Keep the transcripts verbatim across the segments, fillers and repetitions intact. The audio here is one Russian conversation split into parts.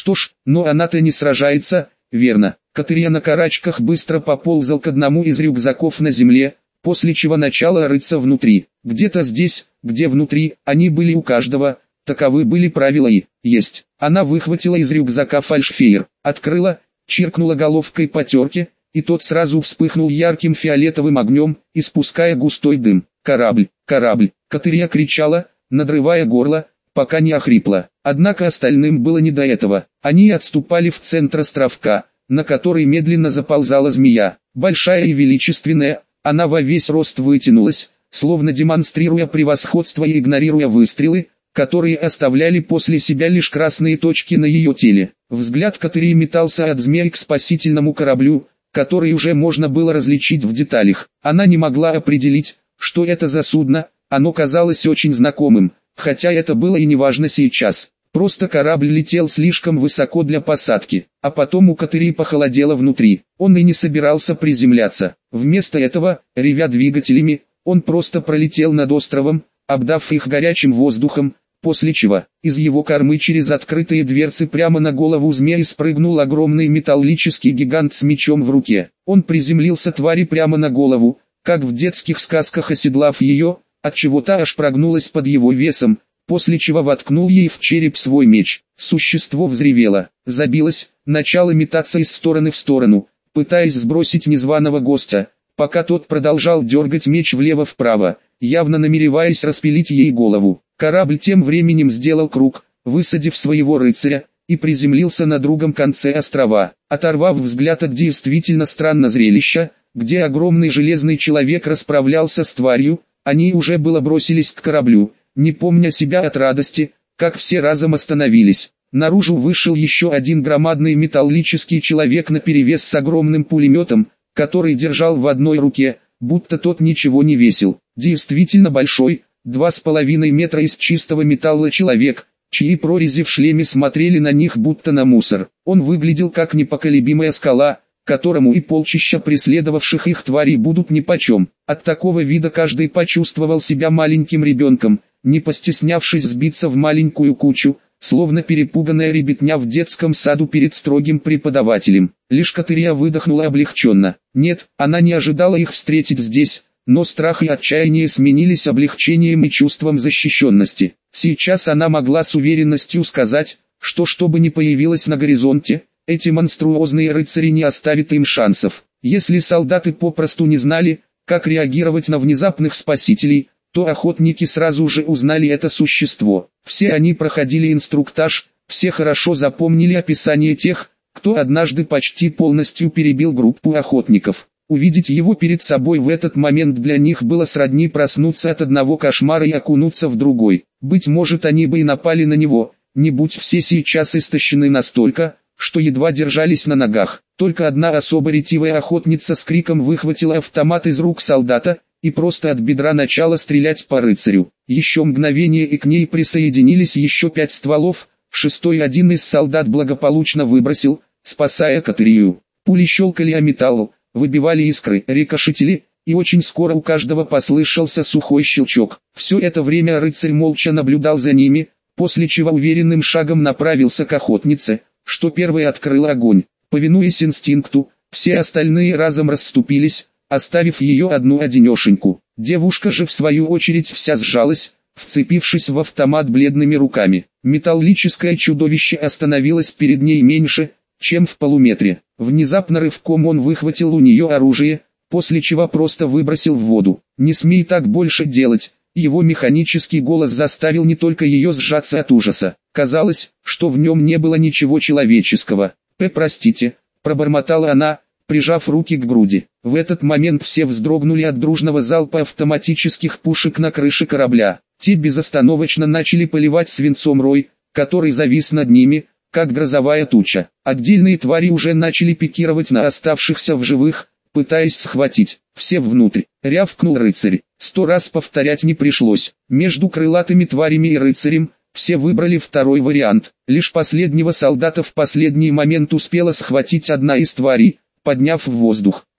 Что ж, но она-то не сражается, верно? Катырья на карачках быстро поползал к одному из рюкзаков на земле, после чего начало рыться внутри. Где-то здесь, где внутри, они были у каждого, таковы были правила и есть. Она выхватила из рюкзака фальшфейер, открыла, чиркнула головкой по терке, и тот сразу вспыхнул ярким фиолетовым огнем, испуская густой дым. «Корабль! Корабль!» Катырья кричала, надрывая горло, пока не охрипла. Однако остальным было не до этого. Они отступали в центр островка, на который медленно заползала змея. Большая и величественная, она во весь рост вытянулась, словно демонстрируя превосходство и игнорируя выстрелы, которые оставляли после себя лишь красные точки на ее теле. Взгляд Катырьи метался от змей к спасительному кораблю, который уже можно было различить в деталях. Она не могла определить, что это за судно, оно казалось очень знакомым, хотя это было и не важно сейчас. Просто корабль летел слишком высоко для посадки, а потом у Катырьи похолодело внутри. Он и не собирался приземляться. Вместо этого, ревя двигателями, он просто пролетел над островом, обдав их горячим воздухом, после чего из его кормы через открытые дверцы прямо на голову змеи спрыгнул огромный металлический гигант с мечом в руке. Он приземлился твари прямо на голову, как в детских сказках, оседлав ее, отчего та аж прогнулась под его весом, после чего воткнул ей в череп свой меч. Существо взревело, забилось, начало метаться из стороны в сторону, пытаясь сбросить незваного гостя, пока тот продолжал дергать меч влево-вправо, явно намереваясь распилить ей голову. Корабль тем временем сделал круг, высадив своего рыцаря, и приземлился на другом конце острова. Оторвав взгляд от действительно странного зрелища, где огромный железный человек расправлялся с тварью, они уже было бросились к кораблю, не помня себя от радости, как все разом остановились. Наружу вышел еще один громадный металлический человек наперевес с огромным пулеметом, который держал в одной руке, будто тот ничего не весил. Действительно большой, два с половиной метра из чистого металла человек, чьи прорези в шлеме смотрели на них будто на мусор. Он выглядел как непоколебимая скала, которому и полчища преследовавших их тварей будут нипочем. От такого вида каждый почувствовал себя маленьким ребенком, не постеснявшись сбиться в маленькую кучу, словно перепуганная ребятня в детском саду перед строгим преподавателем. Лишь Катырья выдохнула облегченно. Нет, она не ожидала их встретить здесь, но страх и отчаяние сменились облегчением и чувством защищенности. Сейчас она могла с уверенностью сказать, что что бы ни появилось на горизонте, эти монструозные рыцари не оставят им шансов. Если солдаты попросту не знали, как реагировать на внезапных спасителей, то охотники сразу же узнали это существо. Все они проходили инструктаж, все хорошо запомнили описание тех, кто однажды почти полностью перебил группу охотников. Увидеть его перед собой в этот момент для них было сродни проснуться от одного кошмара и окунуться в другой. Быть может, они бы и напали на него, не будь все сейчас истощены настолько, что едва держались на ногах. Только одна особо ретивая охотница с криком выхватила автомат из рук солдата, и просто от бедра начала стрелять по рыцарю. Еще мгновение, и к ней присоединились еще пять стволов, шестой один из солдат благополучно выбросил, спасая Катырью. Пули щелкали о металл, выбивали искры, рикошетили, и очень скоро у каждого послышался сухой щелчок. Все это время рыцарь молча наблюдал за ними, после чего уверенным шагом направился к охотнице, что первой открыл огонь. Повинуясь инстинкту, все остальные разом расступились, оставив ее одну-одинешеньку. Девушка же в свою очередь вся сжалась, вцепившись в автомат бледными руками. Металлическое чудовище остановилось перед ней меньше, чем в полуметре. Внезапно рывком он выхватил у нее оружие, после чего просто выбросил в воду. «Не смей так больше делать!» Его механический голос заставил не только ее сжаться от ужаса. Казалось, что в нем не было ничего человеческого. «П, простите», пробормотала она, прижав руки к груди. В этот момент все вздрогнули от дружного залпа автоматических пушек на крыше корабля. Те безостановочно начали поливать свинцом рой, который завис над ними, как грозовая туча. Отдельные твари уже начали пикировать на оставшихся в живых, пытаясь схватить. «Все внутрь!» — рявкнул рыцарь. Сто раз повторять не пришлось. Между крылатыми тварями и рыцарем все выбрали второй вариант. Лишь последнего солдата в последний момент успела схватить одна из тварей, подняв в воздух.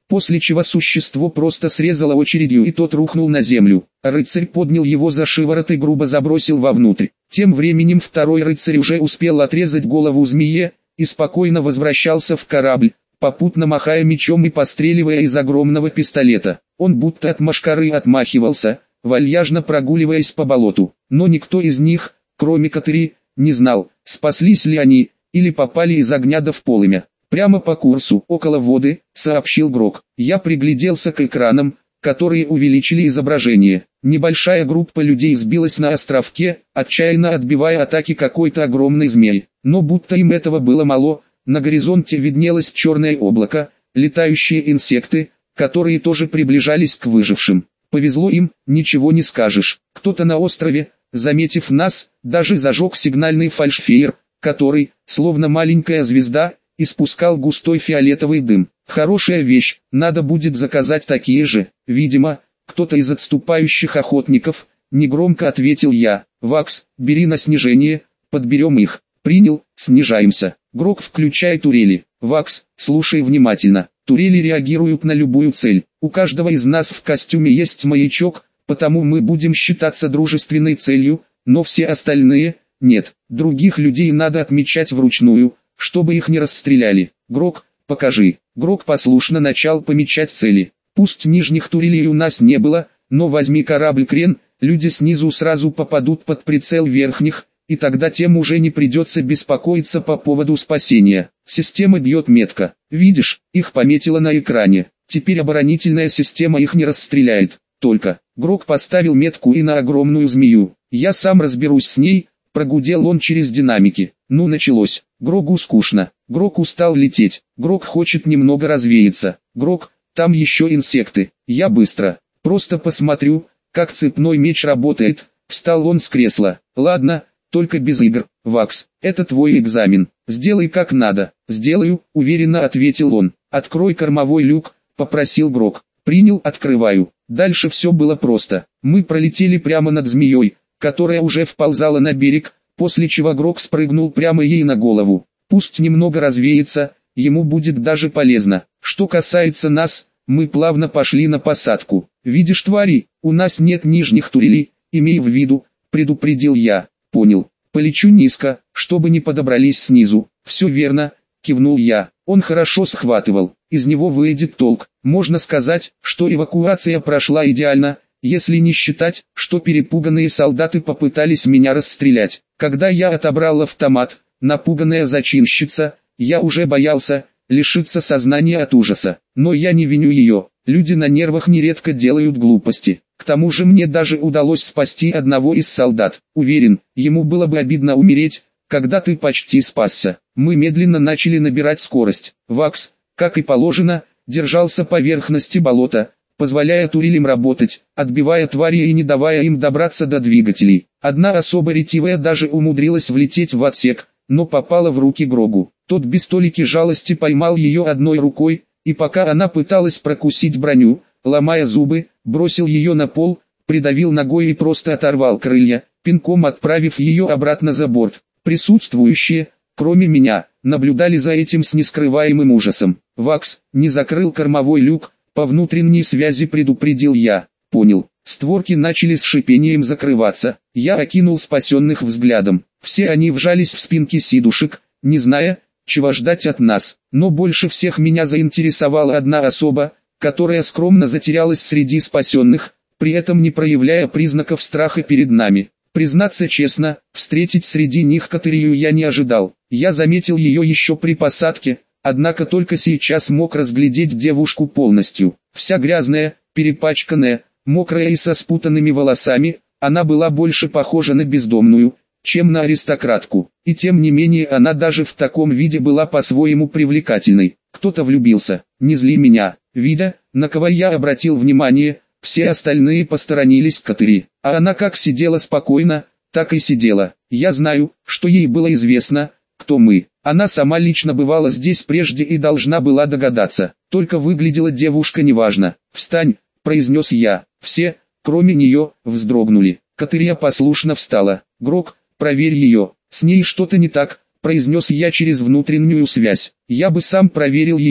после чего существо просто срезало очередью и тот рухнул на землю. Рыцарь поднял его за шиворот и грубо забросил вовнутрь. Тем временем второй рыцарь уже успел отрезать голову змее и спокойно возвращался в корабль, попутно махая мечом и постреливая из огромного пистолета. Он будто от мошкары отмахивался, вальяжно прогуливаясь по болоту. Но никто из них, кроме Катери, не знал, спаслись ли они, или попали из огня да в полымя. «Прямо по курсу, около воды», — сообщил Грок. Я пригляделся к экранам, которые увеличили изображение. Небольшая группа людей сбилась на островке, отчаянно отбивая атаки какой-то огромной змеи. Но будто им этого было мало, на горизонте виднелось черное облако, летающие инсекты, которые тоже приближались к выжившим. Повезло им, ничего не скажешь. Кто-то на острове, заметив нас, даже зажег сигнальный фальшфейер, который, словно маленькая звезда, испускал густой фиолетовый дым. Хорошая вещь, надо будет заказать такие же. Видимо, кто-то из отступающих охотников, негромко ответил я. Вакс, бери на снижение, подберем их. Принял, снижаемся. Грок, включай турели. Вакс, слушай внимательно. Турели реагируют на любую цель. У каждого из нас в костюме есть маячок, потому мы будем считаться дружественной целью, но все остальные – нет. Других людей надо отмечать вручную, чтобы их не расстреляли. Грок, покажи. Грок послушно начал помечать цели. Пусть нижних турелей у нас не было, но возьми корабль-крен, люди снизу сразу попадут под прицел верхних, и тогда тем уже не придется беспокоиться по поводу спасения. Система бьет метко. Видишь, их пометило на экране. Теперь оборонительная система их не расстреляет. Только, Грок поставил метку и на огромную змею. Я сам разберусь с ней, прогудел он через динамики. Ну началось. Грогу скучно. Грок устал лететь. Грок хочет немного развеяться. Грок, там еще инсекты. Я быстро. Просто посмотрю, как цепной меч работает. Встал он с кресла. Ладно, только без игр. Вакс, это твой экзамен. Сделай как надо. Сделаю, уверенно ответил он. Открой кормовой люк, попросил Грок. Принял, открываю. Дальше все было просто. Мы пролетели прямо над змеей, которая уже вползала на берег, после чего Грок спрыгнул прямо ей на голову. Пусть немного развеется, ему будет даже полезно. Что касается нас, мы плавно пошли на посадку. Видишь, твари, у нас нет нижних турелей, имей в виду, предупредил я. Понял. Полечу низко, чтобы не подобрались снизу. Все верно, кивнул я. Он хорошо схватывал, из него выйдет толк. Можно сказать, что эвакуация прошла идеально, если не считать, что перепуганные солдаты попытались меня расстрелять. Когда я отобрал автомат, напуганная зачинщица, я уже боялся лишиться сознания от ужаса. Но я не виню ее, люди на нервах нередко делают глупости. К тому же мне даже удалось спасти одного из солдат. Уверен, ему было бы обидно умереть, когда ты почти спасся. Мы медленно начали набирать скорость. Вакс, как и положено, держался поверхности болота, позволяя турелям работать, отбивая твари и не давая им добраться до двигателей. Одна особо ретивая даже умудрилась влететь в отсек, но попала в руки Грогу. Тот без толики жалости поймал ее одной рукой, и пока она пыталась прокусить броню, ломая зубы, бросил ее на пол, придавил ногой и просто оторвал крылья, пинком отправив ее обратно за борт. Присутствующие, кроме меня, наблюдали за этим с нескрываемым ужасом. Вакс не закрыл кормовой люк, по внутренней связи предупредил я. Понял. Створки начали с шипением закрываться. Я окинул спасенных взглядом. Все они вжались в спинки сидушек, не зная, чего ждать от нас. Но больше всех меня заинтересовала одна особа, которая скромно затерялась среди спасенных, при этом не проявляя признаков страха перед нами. Признаться честно, встретить среди них Катерию я не ожидал. Я заметил ее еще при посадке, однако только сейчас мог разглядеть девушку полностью. Вся грязная, перепачканная, мокрая и со спутанными волосами, она была больше похожа на бездомную, чем на аристократку. И тем не менее она даже в таком виде была по-своему привлекательной. Кто-то влюбился, не зли меня. Видя, на кого я обратил внимание, все остальные посторонились к Катери, а она как сидела спокойно, так и сидела. Я знаю, что ей было известно, кто мы. Она сама лично бывала здесь прежде и должна была догадаться. Только выглядела девушка неважно. «Встань», — произнес я. Все, кроме нее, вздрогнули. Катерия послушно встала. «Грок, проверь ее. С ней что-то не так», — произнес я через внутреннюю связь. Я бы сам проверил ее,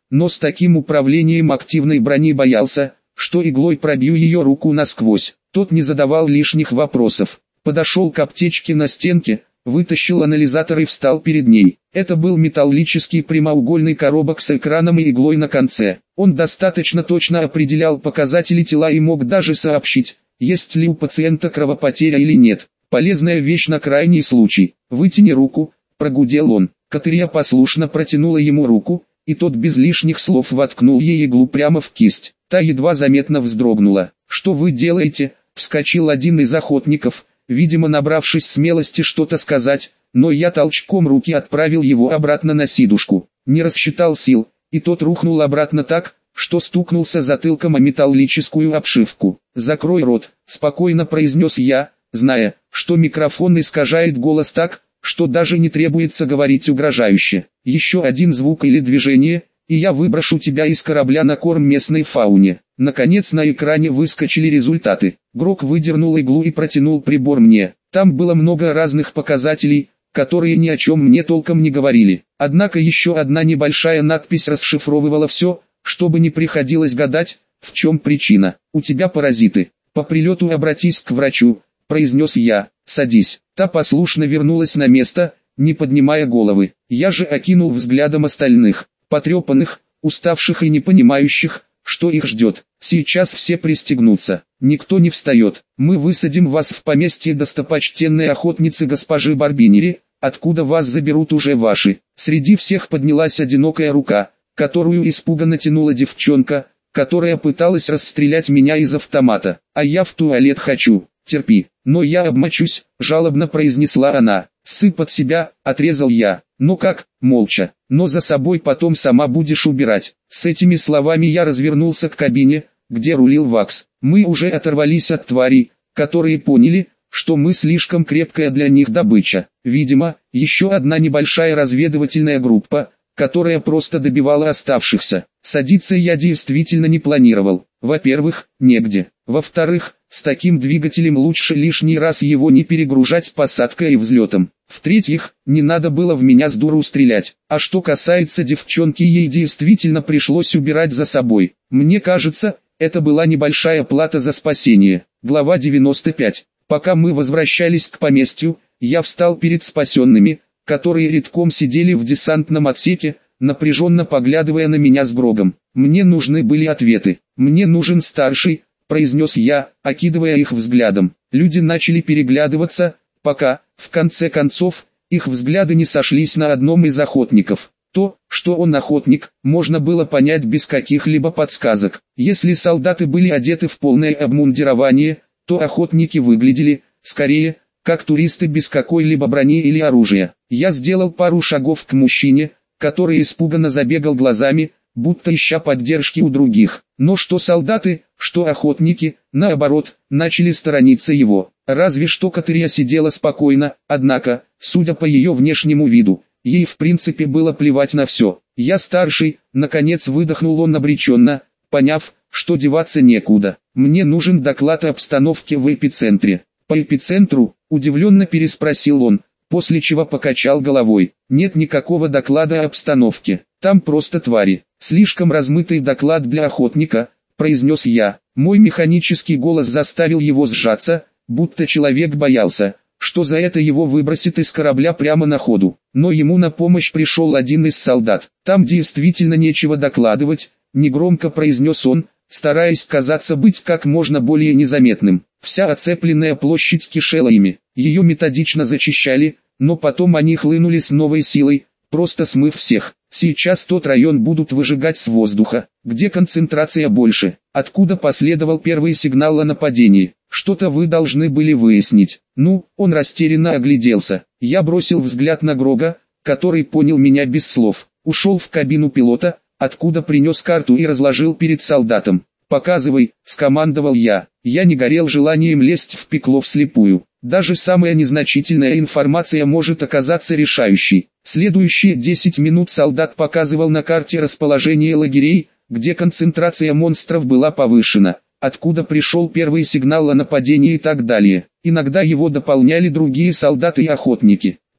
но с таким управлением активной брони боялся, что иглой пробью ее руку насквозь. Тот не задавал лишних вопросов. Подошел к аптечке на стенке, вытащил анализатор и встал перед ней. Это был металлический прямоугольный коробок с экраном и иглой на конце. Он достаточно точно определял показатели тела и мог даже сообщить, есть ли у пациента кровопотеря или нет. Полезная вещь на крайний случай. «Вытяни руку», — прогудел он. Катерия послушно протянула ему руку, и тот без лишних слов воткнул ей иглу прямо в кисть. Та едва заметно вздрогнула. «Что вы делаете?» — вскочил один из охотников, видимо набравшись смелости что-то сказать, но я толчком руки отправил его обратно на сидушку. Не рассчитал сил, и тот рухнул обратно так, что стукнулся затылком о металлическую обшивку. «Закрой рот», — спокойно произнес я, зная, что микрофон искажает голос так, что даже не требуется говорить угрожающе. «Еще один звук или движение, и я выброшу тебя из корабля на корм местной фауне». Наконец на экране выскочили результаты. Грок выдернул иглу и протянул прибор мне. Там было много разных показателей, которые ни о чем мне толком не говорили. Однако еще одна небольшая надпись расшифровывала все, чтобы не приходилось гадать, в чем причина. «У тебя паразиты. По прилету обратись к врачу», — произнес я. «Садись». Та послушно вернулась на место, не поднимая головы. Я же окинул взглядом остальных, потрепанных, уставших и не понимающих, что их ждет. Сейчас все пристегнутся. Никто не встает. Мы высадим вас в поместье достопочтенной охотницы госпожи Барбинери, откуда вас заберут уже ваши. Среди всех поднялась одинокая рука, которую испуганно тянула девчонка, которая пыталась расстрелять меня из автомата. «А я в туалет хочу, терпи». «Но я обмочусь», — жалобно произнесла она. «Сыпь под себя», — отрезал я. «Ну как?» «Молча. Но за собой потом сама будешь убирать». С этими словами я развернулся к кабине, где рулил Вакс. Мы уже оторвались от тварей, которые поняли, что мы слишком крепкая для них добыча. Видимо, еще одна небольшая разведывательная группа, которая просто добивала оставшихся. Садиться я действительно не планировал. Во-первых, негде. Во-вторых, с таким двигателем лучше лишний раз его не перегружать посадкой и взлетом. В-третьих, не надо было в меня с дуру стрелять. А что касается девчонки, ей действительно пришлось убирать за собой. Мне кажется, это была небольшая плата за спасение. Глава девяносто пять. Пока мы возвращались к поместью, я встал перед спасенными, которые редком сидели в десантном отсеке, напряженно поглядывая на меня с Грогом. Мне нужны были ответы. «Мне нужен старший», — произнес я, окидывая их взглядом. Люди начали переглядываться, пока, в конце концов, их взгляды не сошлись на одном из охотников. То, что он охотник, можно было понять без каких-либо подсказок. Если солдаты были одеты в полное обмундирование, то охотники выглядели, скорее, как туристы без какой-либо брони или оружия. Я сделал пару шагов к мужчине, который испуганно забегал глазами, будто ища поддержки у других. Но что солдаты, что охотники, наоборот, начали сторониться его. Разве что Катерия сидела спокойно, однако, судя по ее внешнему виду, ей в принципе было плевать на все. «Я старший», наконец выдохнул он обреченно, поняв, что деваться некуда. «Мне нужен доклад о обстановке в эпицентре». «По эпицентру?» – удивленно переспросил он, после чего покачал головой. «Нет никакого доклада о обстановке, там просто твари». «Слишком размытый доклад для охотника», – произнес я. Мой механический голос заставил его сжаться, будто человек боялся, что за это его выбросит из корабля прямо на ходу. Но ему на помощь пришел один из солдат. «Там действительно нечего докладывать», – негромко произнес он, стараясь казаться быть как можно более незаметным. Вся оцепленная площадь кишела ими. Ее методично зачищали, но потом они хлынули с новой силой, просто смыв всех. Сейчас тот район будут выжигать с воздуха, где концентрация больше. Откуда последовал первый сигнал о нападении? Что-то вы должны были выяснить. Ну, он растерянно огляделся. Я бросил взгляд на Грога, который понял меня без слов. Ушел в кабину пилота, откуда принес карту и разложил перед солдатом. «Показывай», — скомандовал я. Я не горел желанием лезть в пекло вслепую. Даже самая незначительная информация может оказаться решающей. Следующие десять минут солдат показывал на карте расположение лагерей, где концентрация монстров была повышена, откуда пришел первый сигнал о нападении и так далее. Иногда его дополняли другие солдаты и охотники.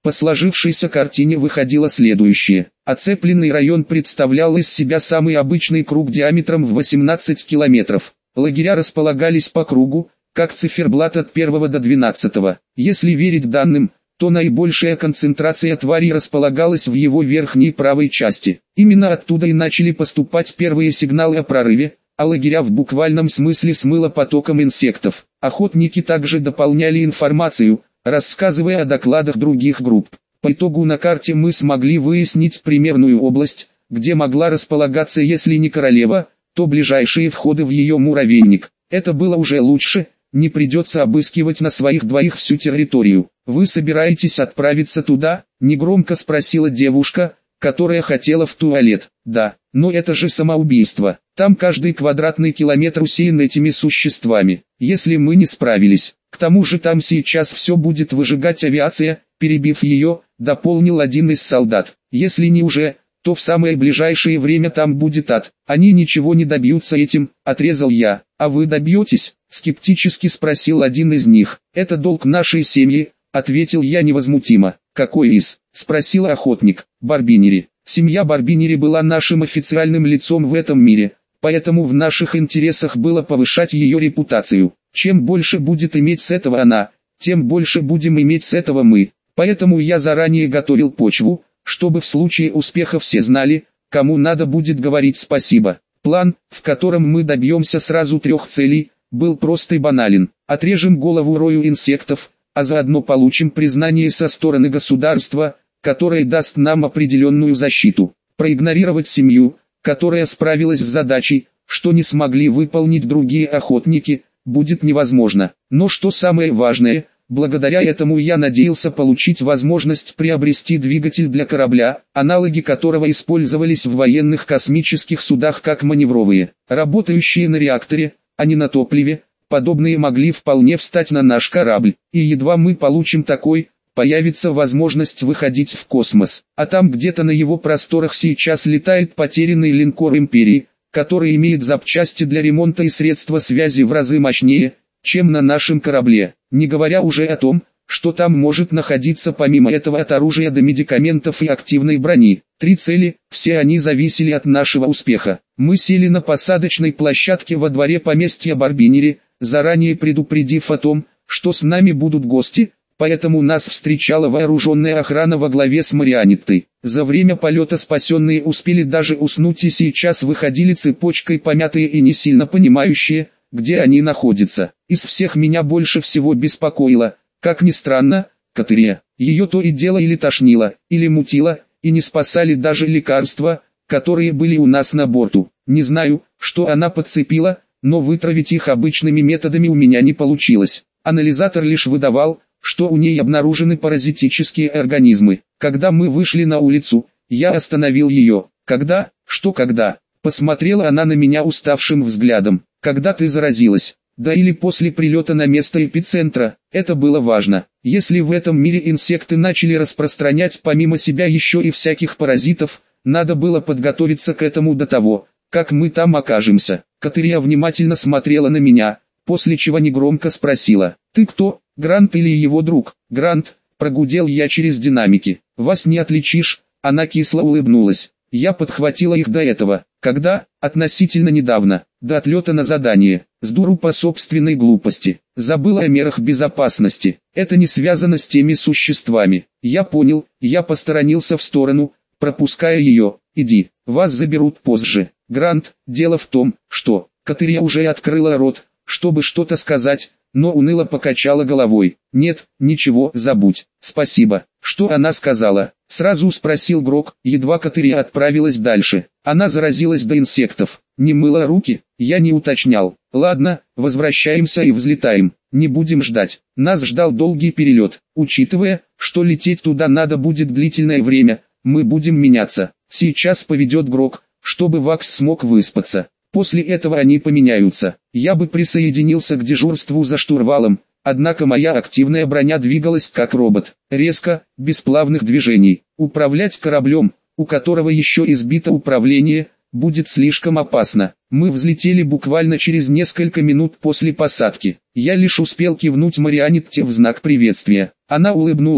По сложившейся картине выходило следующее. Оцепленный район представлял из себя самый обычный круг диаметром в восемнадцать километров. Лагеря располагались по кругу, как циферблат от первого до двенадцатого. Если верить данным, то наибольшая концентрация тварей располагалась в его верхней правой части. Именно оттуда и начали поступать первые сигналы о прорыве, а лагеря в буквальном смысле смыло потоком инсектов. Охотники также дополняли информацию, рассказывая о докладах других групп. По итогу на карте мы смогли выяснить примерную область, где могла располагаться, если не королева, то ближайшие входы в ее муравейник. Это было уже лучше, не придется обыскивать на своих двоих всю территорию. «Вы собираетесь отправиться туда?» – негромко спросила девушка, которая хотела в туалет. «Да, но это же самоубийство. Там каждый квадратный километр усеян этими существами. Если мы не справились, к тому же там сейчас все будет выжигать авиация», перебив ее, дополнил один из солдат. «Если не уже, то в самое ближайшее время там будет ад. Они ничего не добьются этим», отрезал я. «А вы добьетесь?» – скептически спросил один из них. «Это долг нашей семьи», ответил я невозмутимо. «Какой из?» – спросил охотник. «Барбинери. Семья Барбинери была нашим официальным лицом в этом мире, поэтому в наших интересах было повышать ее репутацию. Чем больше будет иметь с этого она, тем больше будем иметь с этого мы. Поэтому я заранее готовил почву, чтобы в случае успеха все знали, кому надо будет говорить спасибо. План, в котором мы добьемся сразу трех целей, был прост и банален. Отрежем голову рою инсектов, а заодно получим признание со стороны государства, которое даст нам определенную защиту. Проигнорировать семью, которая справилась с задачей, что не смогли выполнить другие охотники, будет невозможно. Но что самое важное, благодаря этому я надеялся получить возможность приобрести двигатель для корабля, аналоги которого использовались в военных космических судах как маневровые, работающие на реакторе, а не на топливе. Подобные могли вполне встать на наш корабль, и едва мы получим такой, появится возможность выходить в космос. А там где-то на его просторах сейчас летает потерянный линкор Империи, который имеет запчасти для ремонта и средства связи в разы мощнее, чем на нашем корабле, не говоря уже о том, что там может находиться помимо этого от оружия до медикаментов и активной брони. Три цели, все они зависели от нашего успеха. Мы сели на посадочной площадке во дворе поместья Барбинери, заранее предупредив о том, что с нами будут гости, поэтому нас встречала вооруженная охрана во главе с Марианеттой. За время полета спасенные успели даже уснуть и сейчас выходили цепочкой помятые и не сильно понимающие, где они находятся. Из всех меня больше всего беспокоило, как ни странно, Катерия. Ее то и дело или тошнило, или мутило, и не спасали даже лекарства, которые были у нас на борту. Не знаю, что она подцепила, но вытравить их обычными методами у меня не получилось. Анализатор лишь выдавал, что у ней обнаружены паразитические организмы. Когда мы вышли на улицу, я остановил ее. «Когда? Что когда?» Посмотрела она на меня уставшим взглядом. «Когда ты заразилась? Да или после прилета на место эпицентра?» Это было важно. Если в этом мире инсекты начали распространять помимо себя еще и всяких паразитов, надо было подготовиться к этому до того, как мы там окажемся. Катерия внимательно смотрела на меня, после чего негромко спросила: «Ты кто, Грант или его друг?» «Грант», прогудел я через динамики. «Вас не отличишь», она кисло улыбнулась. Я подхватила их до этого. Когда? Относительно недавно, до отлета на задание. С дуру по собственной глупости. Забыла о мерах безопасности. Это не связано с теми существами. Я понял, я посторонился в сторону, пропуская ее. «Иди, вас заберут позже». «Грант, дело в том, что...» Катерия уже открыла рот, чтобы что-то сказать, но уныло покачала головой. «Нет, ничего, забудь, спасибо». «Что она сказала?» Сразу спросил Грок, едва Катерия отправилась дальше. Она заразилась до инсектов. Не мыла руки? Я не уточнял. Ладно, возвращаемся и взлетаем. Не будем ждать. Нас ждал долгий перелет. Учитывая, что лететь туда надо будет длительное время, мы будем меняться. Сейчас поведет Грок, чтобы Вакс смог выспаться. После этого они поменяются. Я бы присоединился к дежурству за штурвалом, однако моя активная броня двигалась как робот, резко, без плавных движений. Управлять кораблем, у которого еще избито управление, будет слишком опасно. Мы взлетели буквально через несколько минут после посадки. Я лишь успел кивнуть Марианетте в знак приветствия. Она улыбнулась,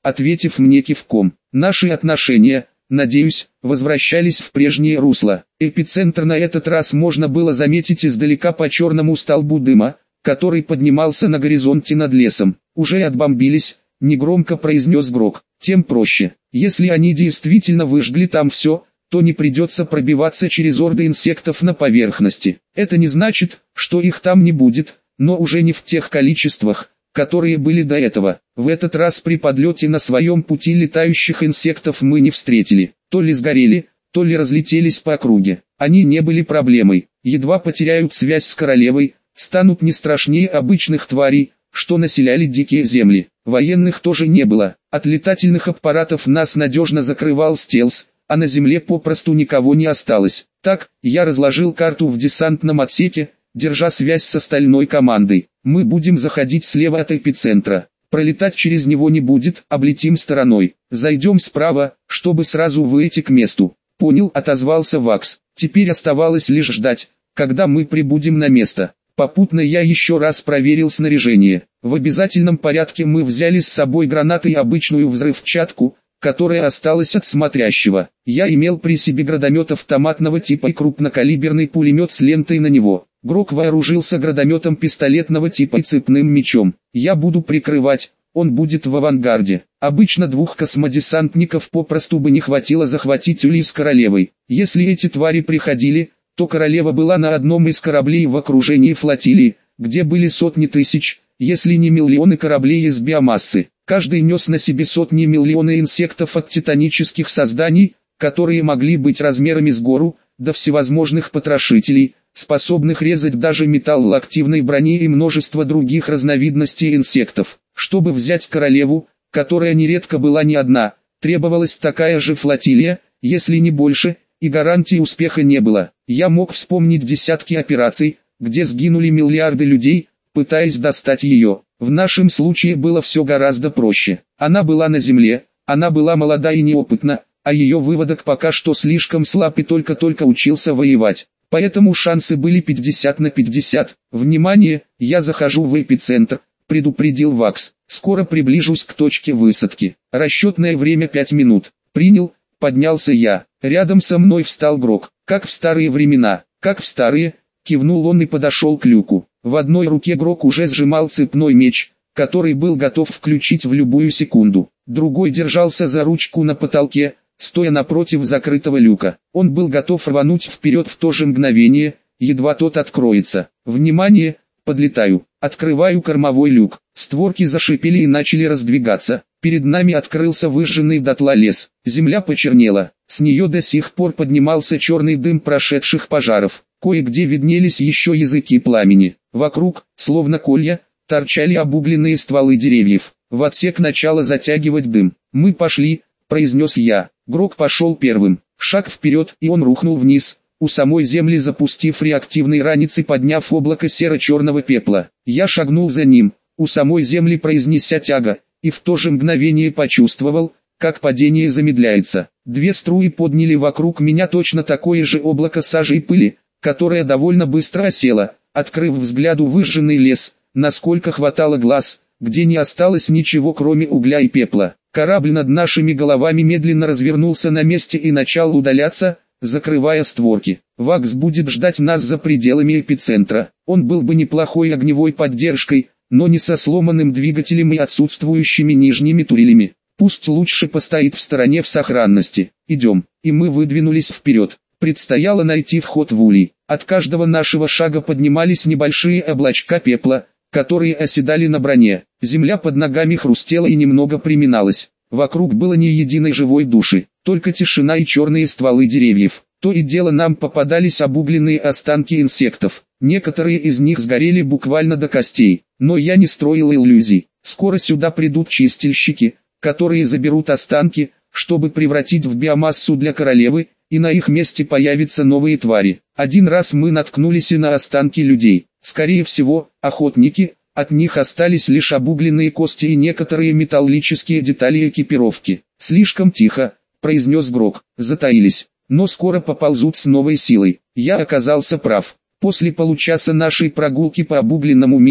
ответив мне кивком. Наши отношения, надеюсь, возвращались в прежнее русло. Эпицентр на этот раз можно было заметить издалека по черному столбу дыма, который поднимался на горизонте над лесом. «Уже отбомбились», — негромко произнес Грок. «Тем проще. Если они действительно выжгли там все, то не придется пробиваться через орды инсектов на поверхности. Это не значит, что их там не будет, но уже не в тех количествах, которые были до этого. В этот раз при подлете на своем пути летающих инсектов мы не встретили. То ли сгорели, то ли разлетелись по округе. Они не были проблемой. Едва потеряют связь с королевой, станут не страшнее обычных тварей, что населяли дикие земли. Военных тоже не было. От летательных аппаратов нас надежно закрывал стелс, а на земле попросту никого не осталось. Так, я разложил карту в десантном отсеке, держа связь с остальной командой. Мы будем заходить слева от эпицентра. Пролетать через него не будет, облетим стороной. Зайдем справа, чтобы сразу выйти к месту. Понял, отозвался Вакс. Теперь оставалось лишь ждать, когда мы прибудем на место. Попутно я еще раз проверил снаряжение. В обязательном порядке мы взяли с собой гранаты и обычную взрывчатку, которая осталась от смотрящего. Я имел при себе гранатомет автоматного типа и крупнокалиберный пулемет с лентой на него. Грок вооружился гранатометом пистолетного типа и цепным мечом. Я буду прикрывать, он будет в авангарде. Обычно двух космодесантников попросту бы не хватило захватить Улей с королевой. Если эти твари приходили, то королева была на одном из кораблей в окружении флотилии, где были сотни тысяч, если не миллионы кораблей из биомассы. Каждый нес на себе сотни миллионов инсектов от титанических созданий, которые могли быть размерами с гору, до всевозможных потрошителей, способных резать даже металл активной брони и множество других разновидностей инсектов. Чтобы взять королеву, которая нередко была не одна, требовалась такая же флотилия, если не больше, и гарантии успеха не было. Я мог вспомнить десятки операций, где сгинули миллиарды людей, пытаясь достать ее. В нашем случае было все гораздо проще. Она была на земле, она была молода и неопытна, а ее выводок пока что слишком слаб и только-только учился воевать. Поэтому шансы были пятьдесят на пятьдесят. «Внимание, я захожу в эпицентр», — предупредил Вакс. «Скоро приближусь к точке высадки. Расчетное время пять минут». «Принял», — поднялся я. Рядом со мной встал Грок. «Как в старые времена». «Как в старые», — кивнул он и подошел к люку. В одной руке Грок уже сжимал цепной меч, который был готов включить в любую секунду. Другой держался за ручку на потолке, стоя напротив закрытого люка. Он был готов рвануть вперед в то же мгновение, едва тот откроется. «Внимание, подлетаю». Открываю кормовой люк. Створки зашипели и начали раздвигаться. Перед нами открылся выжженный дотла лес. Земля почернела. С нее до сих пор поднимался черный дым прошедших пожаров. Кое-где виднелись еще языки пламени. Вокруг, словно колья, торчали обугленные стволы деревьев. В отсек начало затягивать дым. «Мы пошли», — произнес я. Грок пошел первым. Шаг вперед, и он рухнул вниз, у самой земли запустив реактивный ранец и подняв облако серо-черного пепла. Я шагнул за ним, у самой земли произнеся тяга, и в то же мгновение почувствовал, как падение замедляется. Две струи подняли вокруг меня точно такое же облако сажи и пыли, которое довольно быстро осело, открыв взгляду выжженный лес, насколько хватало глаз, где не осталось ничего кроме угля и пепла. Корабль над нашими головами медленно развернулся на месте и начал удаляться, закрывая створки. Вакс будет ждать нас за пределами эпицентра. Он был бы неплохой огневой поддержкой, но не со сломанным двигателем и отсутствующими нижними турелями. Пусть лучше постоит в стороне в сохранности. Идем. И мы выдвинулись вперед. Предстояло найти вход в улей. От каждого нашего шага поднимались небольшие облачка пепла, которые оседали на броне. Земля под ногами хрустела и немного приминалась. Вокруг было ни единой живой души, только тишина и черные стволы деревьев. То и дело нам попадались обугленные останки инсектов. Некоторые из них сгорели буквально до костей. Но я не строил иллюзий. Скоро сюда придут чистильщики, которые заберут останки, чтобы превратить в биомассу для королевы, и на их месте появятся новые твари. Один раз мы наткнулись и на останки людей. Скорее всего, охотники, от них остались лишь обугленные кости и некоторые металлические детали экипировки. «Слишком тихо», — произнес Грок. «Затаились, но скоро поползут с новой силой». Я оказался прав. После получаса нашей прогулки по обугленному миру,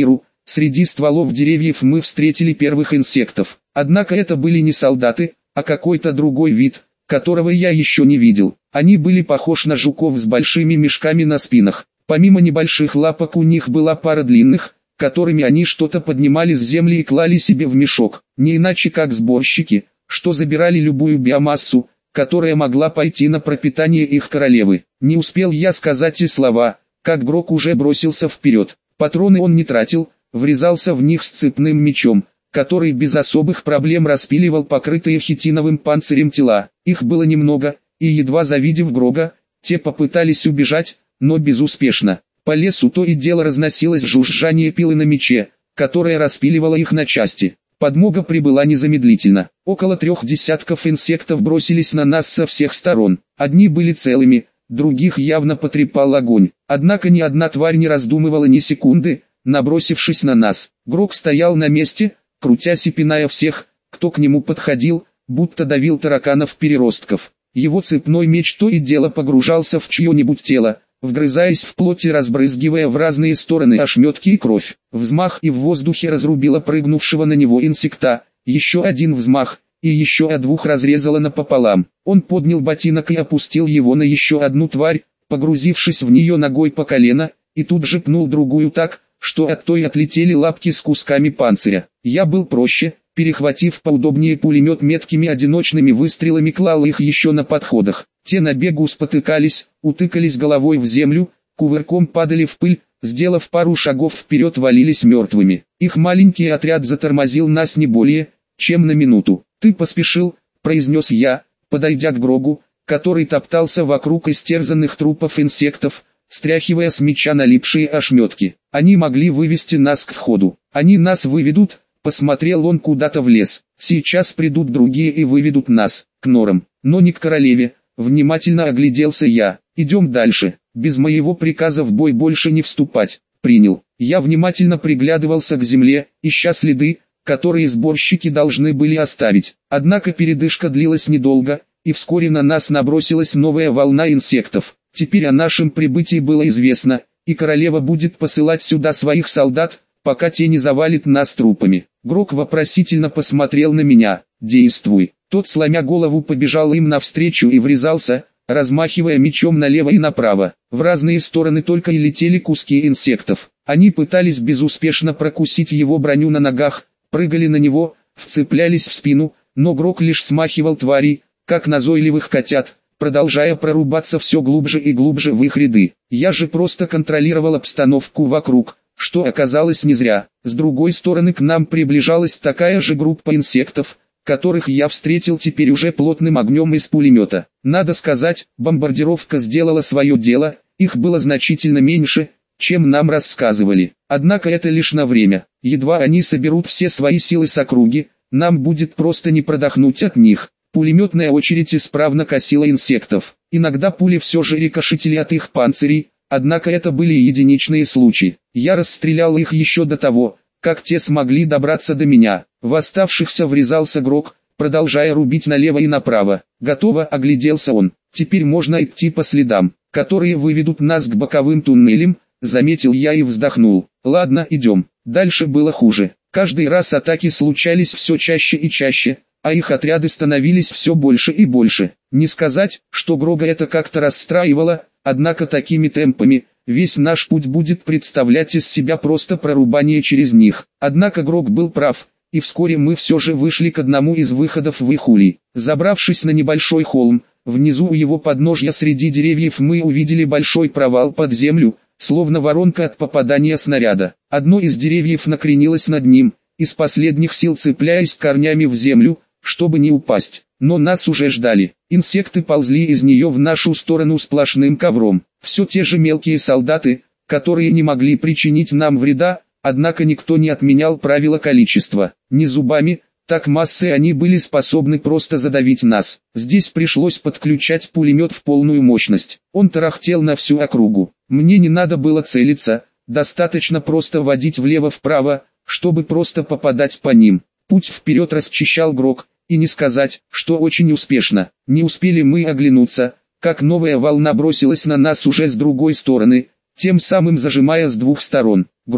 среди стволов деревьев мы встретили первых инсектов. Однако это были не солдаты, а какой-то другой вид, которого я еще не видел. Они были похожи на жуков с большими мешками на спинах. Помимо небольших лапок у них была пара длинных, которыми они что-то поднимали с земли и клали себе в мешок. Не иначе как сборщики, что забирали любую биомассу, которая могла пойти на пропитание их королевы. Не успел я сказать и слова, как Грок уже бросился вперед. Патроны он не тратил, врезался в них с цепным мечом, который без особых проблем распиливал покрытые хитиновым панцирем тела. Их было немного, и едва завидев Грога, те попытались убежать, но безуспешно. По лесу то и дело разносилось жужжание пилы на мече, которое распиливало их на части. Подмога прибыла незамедлительно. Около трех десятков инсектов бросились на нас со всех сторон. Одни были целыми, других явно потрепал огонь. Однако ни одна тварь не раздумывала ни секунды, набросившись на нас. Грок стоял на месте, крутясь и пиная всех, кто к нему подходил, будто давил тараканов-переростков. Его цепной меч то и дело погружался в чье-нибудь тело, вгрызаясь в плоть и разбрызгивая в разные стороны ошметки и кровь. Взмах и в воздухе разрубило прыгнувшего на него инсекта, еще один взмах, и еще о двух разрезало напополам. Он поднял ботинок и опустил его на еще одну тварь, погрузившись в нее ногой по колено, и тут же пнул другую так, что от той отлетели лапки с кусками панциря. Я был проще, перехватив поудобнее пулемет меткими одиночными выстрелами клал их еще на подходах. Те на бегу спотыкались, утыкались головой в землю, кувырком падали в пыль, сделав пару шагов вперед валились мертвыми. Их маленький отряд затормозил нас не более, чем на минуту. «Ты поспешил», — произнес я, подойдя к Грогу, который топтался вокруг истерзанных трупов инсектов, стряхивая с меча налипшие ошметки. «Они могли вывести нас к входу. Они нас выведут», — посмотрел он куда-то в лес. «Сейчас придут другие и выведут нас, к норам, но не к королеве». Внимательно огляделся я. «Идем дальше. Без моего приказа в бой больше не вступать». «Принял». Я внимательно приглядывался к земле, ища следы, которые сборщики должны были оставить. Однако передышка длилась недолго, и вскоре на нас набросилась новая волна инсектов. Теперь о нашем прибытии было известно, и королева будет посылать сюда своих солдат, пока те не завалят нас трупами. Грок вопросительно посмотрел на меня. «Действуй». Тот, сломя голову, побежал им навстречу и врезался, размахивая мечом налево и направо. В разные стороны только и летели куски инсектов. Они пытались безуспешно прокусить его броню на ногах, прыгали на него, вцеплялись в спину, но Грок лишь смахивал тварей, как назойливых котят, продолжая прорубаться все глубже и глубже в их ряды. Я же просто контролировал обстановку вокруг, что оказалось не зря. С другой стороны к нам приближалась такая же группа инсектов, которых я встретил теперь уже плотным огнем из пулемета. Надо сказать, бомбардировка сделала свое дело, их было значительно меньше, чем нам рассказывали. Однако это лишь на время. Едва они соберут все свои силы с округи, нам будет просто не продохнуть от них. Пулеметная очередь исправно косила инсектов. Иногда пули все же рикошетили от их панцирей, однако это были единичные случаи. Я расстрелял их еще до того, как те смогли добраться до меня. В оставшихся врезался Грок, продолжая рубить налево и направо. «Готово», — огляделся он. «Теперь можно идти по следам, которые выведут нас к боковым туннелям», — заметил я и вздохнул. «Ладно, идем». Дальше было хуже. Каждый раз атаки случались все чаще и чаще, а их отряды становились все больше и больше. Не сказать, что Грога это как-то расстраивало, однако такими темпами весь наш путь будет представлять из себя просто прорубание через них. Однако Грог был прав, и вскоре мы все же вышли к одному из выходов в их улей. Забравшись на небольшой холм, внизу у его подножья среди деревьев мы увидели большой провал под землю, словно воронка от попадания снаряда. Одно из деревьев накренилось над ним, из последних сил цепляясь корнями в землю, чтобы не упасть. Но нас уже ждали. Инсекты ползли из нее в нашу сторону сплошным ковром. Все те же мелкие солдаты, которые не могли причинить нам вреда, однако никто не отменял правила количества. Не зубами, так массой они были способны просто задавить нас. Здесь пришлось подключать пулемет в полную мощность. Он тарахтел на всю округу. Мне не надо было целиться, достаточно просто водить влево-вправо, чтобы просто попадать по ним. Путь вперед расчищал Грок, и не сказать, что очень успешно. Не успели мы оглянуться, как новая волна бросилась на нас уже с другой стороны, тем самым зажимая с двух сторон. Грок,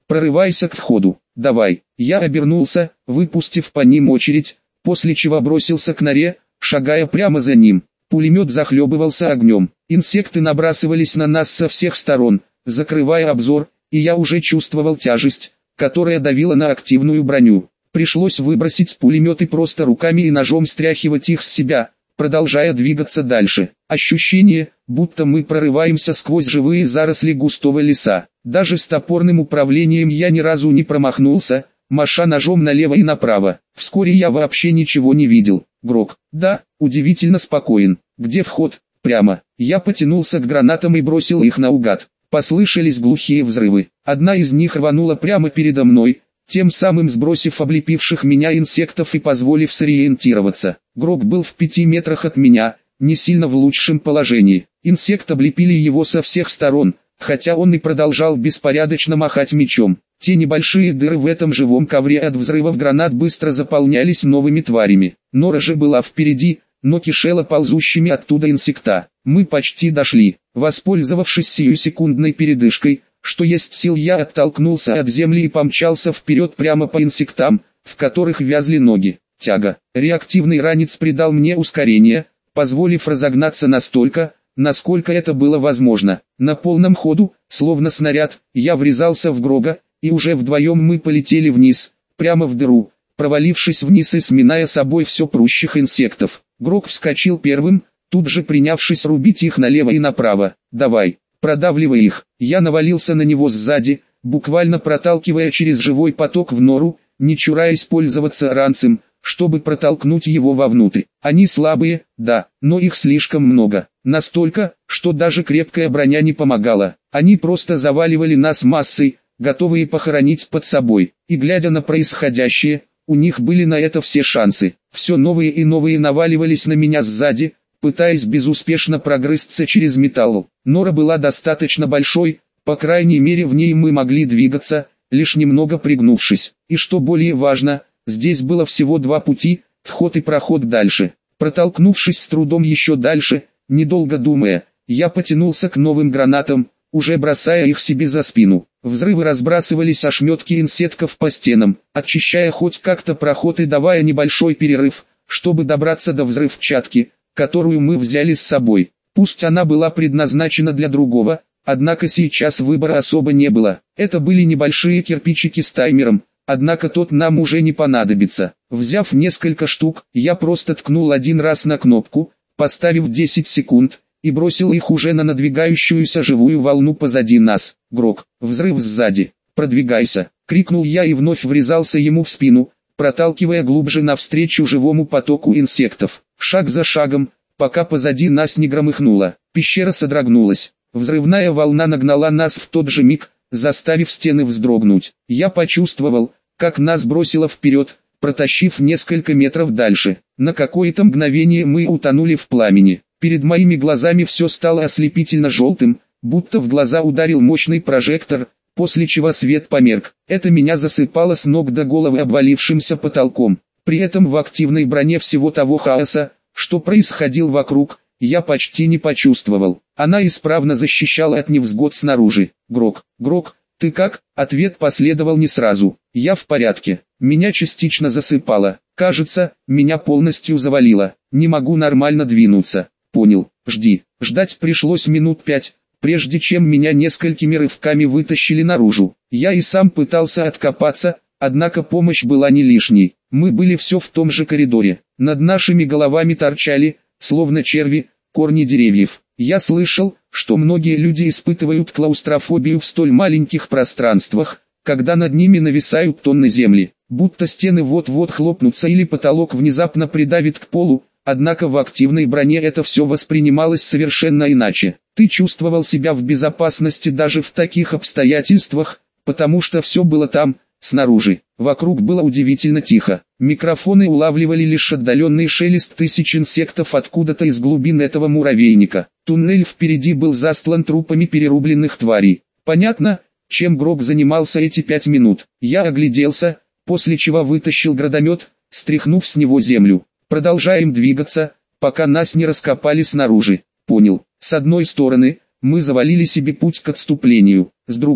Прорывайся к входу, давай. Я обернулся, выпустив по ним очередь, после чего бросился к норе, шагая прямо за ним. Пулемет захлебывался огнем. Инсекты набрасывались на нас со всех сторон, закрывая обзор, и я уже чувствовал тяжесть, которая давила на активную броню. Пришлось выбросить пулемет и просто руками и ножом стряхивать их с себя, продолжая двигаться дальше. Ощущение, будто мы прорываемся сквозь живые заросли густого леса. Даже с топорным управлением я ни разу не промахнулся, маша ножом налево и направо. Вскоре я вообще ничего не видел. Грок, да, удивительно спокоен. Где вход? Прямо. Я потянулся к гранатам и бросил их наугад. Послышались глухие взрывы. Одна из них рванула прямо передо мной, тем самым сбросив облепивших меня инсектов и позволив сориентироваться. Грок был в пяти метрах от меня, не сильно в лучшем положении. Инсекты облепили его со всех сторон, хотя он и продолжал беспорядочно махать мечом. Те небольшие дыры в этом живом ковре от взрывов гранат быстро заполнялись новыми тварями. Нора же была впереди, но кишела ползущими оттуда инсекта. Мы почти дошли. Воспользовавшись сию секундной передышкой, что есть сил, я оттолкнулся от земли и помчался вперед прямо по инсектам, в которых вязли ноги. Тяга. Реактивный ранец придал мне ускорение, позволив разогнаться настолько, насколько это было возможно. На полном ходу, словно снаряд, я врезался в Грога, и уже вдвоем мы полетели вниз, прямо в дыру, провалившись вниз и сминая собой все прущих инсектов. Грог вскочил первым, тут же принявшись рубить их налево и направо. «Давай, продавливай их». Я навалился на него сзади, буквально проталкивая через живой поток в нору, не чураясь пользоваться ранцем, чтобы протолкнуть его вовнутрь. Они слабые, да, но их слишком много. Настолько, что даже крепкая броня не помогала. Они просто заваливали нас массой, готовые похоронить под собой. И глядя на происходящее, у них были на это все шансы. Все новые и новые наваливались на меня сзади, пытаясь безуспешно прогрызться через металл. Нора была достаточно большой, по крайней мере в ней мы могли двигаться, лишь немного пригнувшись. И что более важно, здесь было всего два пути, вход и проход дальше. Протолкнувшись с трудом еще дальше, недолго думая, я потянулся к новым гранатам, уже бросая их себе за спину. Взрывы разбрасывались ошметки инсектов по стенам, очищая хоть как-то проход и давая небольшой перерыв, чтобы добраться до взрывчатки, которую мы взяли с собой. Пусть она была предназначена для другого, однако сейчас выбора особо не было. Это были небольшие кирпичики с таймером, однако тот нам уже не понадобится. Взяв несколько штук, я просто ткнул один раз на кнопку, поставив десять секунд, и бросил их уже на надвигающуюся живую волну позади нас. Грок, взрыв сзади, продвигайся, крикнул я и вновь врезался ему в спину, проталкивая глубже навстречу живому потоку инсектов. Шаг за шагом, пока позади нас не громыхнуло. Пещера содрогнулась. Взрывная волна нагнала нас в тот же миг, заставив стены вздрогнуть. Я почувствовал, как нас бросило вперед, протащив несколько метров дальше. На какое-то мгновение мы утонули в пламени. Перед моими глазами все стало ослепительно желтым, будто в глаза ударил мощный прожектор, после чего свет померк. Это меня засыпало с ног до головы обвалившимся потолком. При этом в активной броне всего того хаоса, что происходил вокруг, я почти не почувствовал. Она исправно защищала от невзгод снаружи. «Грок, Грок, ты как?» Ответ последовал не сразу. «Я в порядке. Меня частично засыпало. Кажется, меня полностью завалило. Не могу нормально двинуться». «Понял, жди». Ждать пришлось минут пять, прежде чем меня несколькими рывками вытащили наружу. Я и сам пытался откопаться, однако помощь была не лишней. Мы были все в том же коридоре. Над нашими головами торчали, словно черви, корни деревьев. Я слышал, что многие люди испытывают клаустрофобию в столь маленьких пространствах, когда над ними нависают тонны земли, будто стены вот-вот хлопнутся или потолок внезапно придавит к полу, однако в активной броне это все воспринималось совершенно иначе. Ты чувствовал себя в безопасности даже в таких обстоятельствах, потому что все было там, снаружи. Вокруг было удивительно тихо. Микрофоны улавливали лишь отдаленный шелест тысяч инсектов откуда-то из глубин этого муравейника. Туннель впереди был застлан трупами перерубленных тварей. Понятно, чем Грок занимался эти пять минут. Я огляделся, после чего вытащил градомет, стряхнув с него землю. Продолжаем двигаться, пока нас не раскопали снаружи. Понял. С одной стороны, мы завалили себе путь к отступлению. С другой,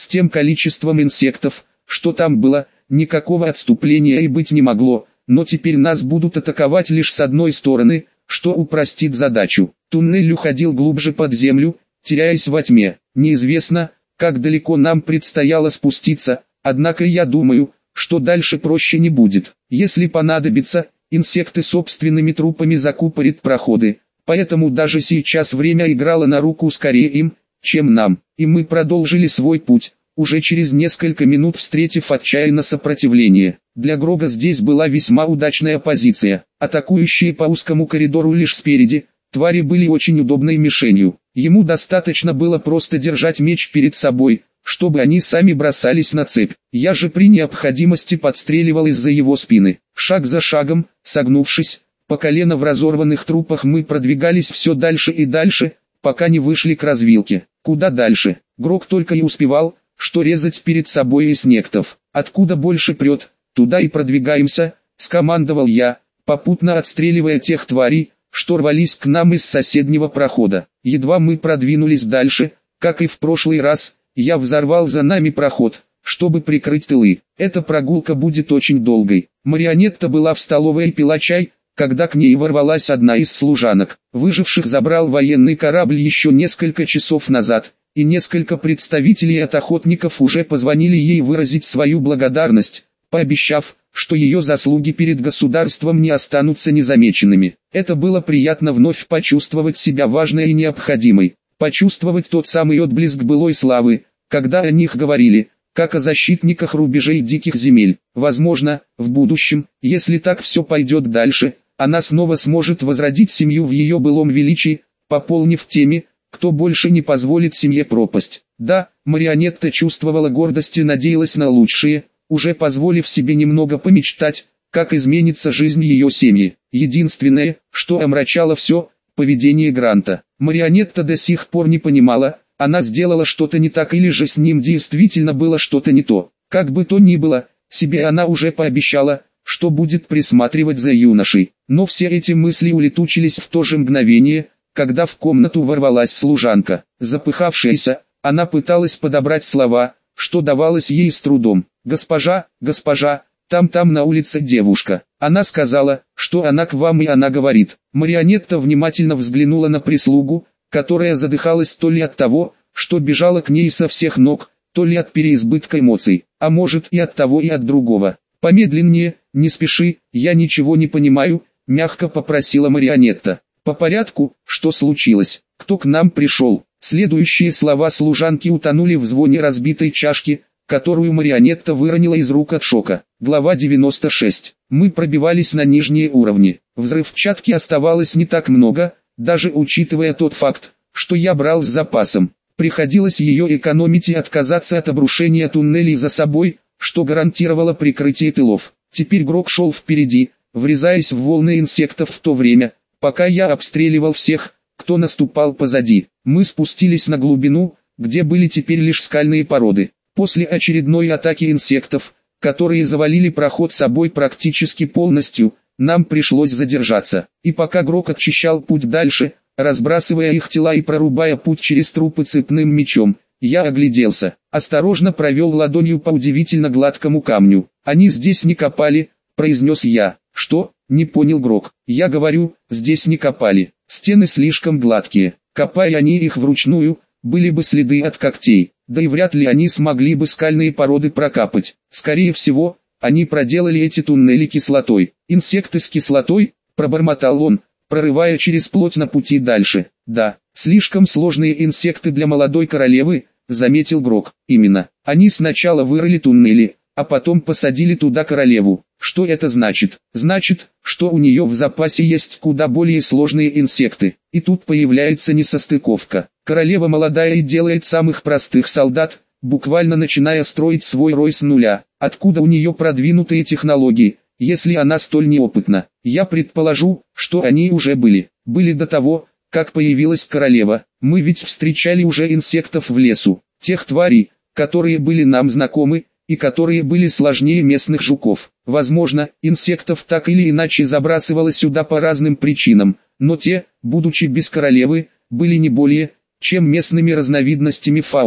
С тем количеством инсектов, что там было, никакого отступления и быть не могло, но теперь нас будут атаковать лишь с одной стороны, что упростит задачу. Туннель уходил глубже под землю, теряясь во тьме. Неизвестно, как далеко нам предстояло спуститься, однако я думаю, что дальше проще не будет. Если понадобится, инсекты собственными трупами закупорят проходы, поэтому даже сейчас время играло на руку скорее им, чем нам, и мы продолжили свой путь, уже через несколько минут встретив отчаянное сопротивление. Для Грога здесь была весьма удачная позиция, атакующие по узкому коридору лишь спереди, твари были очень удобной мишенью. Ему достаточно было просто держать меч перед собой, чтобы они сами бросались на цепь. Я же при необходимости подстреливал из-за его спины. Шаг за шагом, согнувшись, по колено в разорванных трупах мы продвигались все дальше и дальше, пока не вышли к развилке. Куда дальше? Грог только и успевал, что резать перед собой из нектов. Откуда больше прет, туда и продвигаемся, скомандовал я, попутно отстреливая тех тварей, что рвались к нам из соседнего прохода. Едва мы продвинулись дальше, как и в прошлый раз, я взорвал за нами проход, чтобы прикрыть тылы. Эта прогулка будет очень долгой. Марионетта была в столовой и пила чай, когда к ней ворвалась одна из служанок. Выживших забрал военный корабль еще несколько часов назад, и несколько представителей от охотников уже позвонили ей выразить свою благодарность, пообещав, что ее заслуги перед государством не останутся незамеченными. Это было приятно вновь почувствовать себя важной и необходимой, почувствовать тот самый отблеск былой славы, когда о них говорили, как о защитниках рубежей диких земель. Возможно, в будущем, если так все пойдет дальше, она снова сможет возродить семью в ее былом величии, пополнив теми, кто больше не позволит семье пропасть. Да, Марионетта чувствовала гордость и надеялась на лучшее, уже позволив себе немного помечтать, как изменится жизнь ее семьи. Единственное, что омрачало все, поведение Гранта. Марионетта до сих пор не понимала, она сделала что-то не так или же с ним действительно было что-то не то. Как бы то ни было, себе она уже пообещала, что будет присматривать за юношей. Но все эти мысли улетучились в то же мгновение, когда в комнату ворвалась служанка. Запыхавшаяся, она пыталась подобрать слова, что давалось ей с трудом. «Госпожа, госпожа, там-там на улице девушка. Она сказала, что она к вам и она говорит». Марионетта внимательно взглянула на прислугу, которая задыхалась то ли от того, что бежала к ней со всех ног, то ли от переизбытка эмоций, а может и от того и от другого. «Помедленнее, не спеши, я ничего не понимаю», — мягко попросила Марионетта. «По порядку, что случилось? Кто к нам пришел?» Следующие слова служанки утонули в звоне разбитой чашки, которую Марионетта выронила из рук от шока. Глава девяносто шесть. Мы пробивались на нижние уровни. Взрывчатки оставалось не так много, даже учитывая тот факт, что я брал с запасом. Приходилось ее экономить и отказаться от обрушения туннелей за собой, что гарантировало прикрытие тылов. Теперь Грог шел впереди, врезаясь в волны инсектов в то время, пока я обстреливал всех, кто наступал позади. Мы спустились на глубину, где были теперь лишь скальные породы. После очередной атаки инсектов, которые завалили проход собой практически полностью, нам пришлось задержаться. И пока Грог очищал путь дальше, разбрасывая их тела и прорубая путь через трупы цепным мечом, я огляделся, осторожно провел ладонью по удивительно гладкому камню. «Они здесь не копали», — произнес я. «Что?» — не понял Грог. «Я говорю, здесь не копали. Стены слишком гладкие. Копая они их вручную, были бы следы от когтей. Да и вряд ли они смогли бы скальные породы прокапать. Скорее всего, они проделали эти туннели кислотой». «Инсекты с кислотой?» — пробормотал он, прорывая через плоть на пути дальше. «Да, слишком сложные инсекты для молодой королевы», — заметил Грог. «Именно. Они сначала вырыли туннели, а потом посадили туда королеву. Что это значит? Значит, что у нее в запасе есть куда более сложные инсекты. И тут появляется несостыковка. Королева молодая и делает самых простых солдат, буквально начиная строить свой рой с нуля. Откуда у нее продвинутые технологии, если она столь неопытна? Я предположу, что они уже были. Были до того, как появилась королева. Мы ведь встречали уже инсектов в лесу. Тех тварей, которые были нам знакомы, и которые были сложнее местных жуков. Возможно, инсектов так или иначе забрасывало сюда по разным причинам, но те, будучи без королевы, были не более, чем местными разновидностями фауны.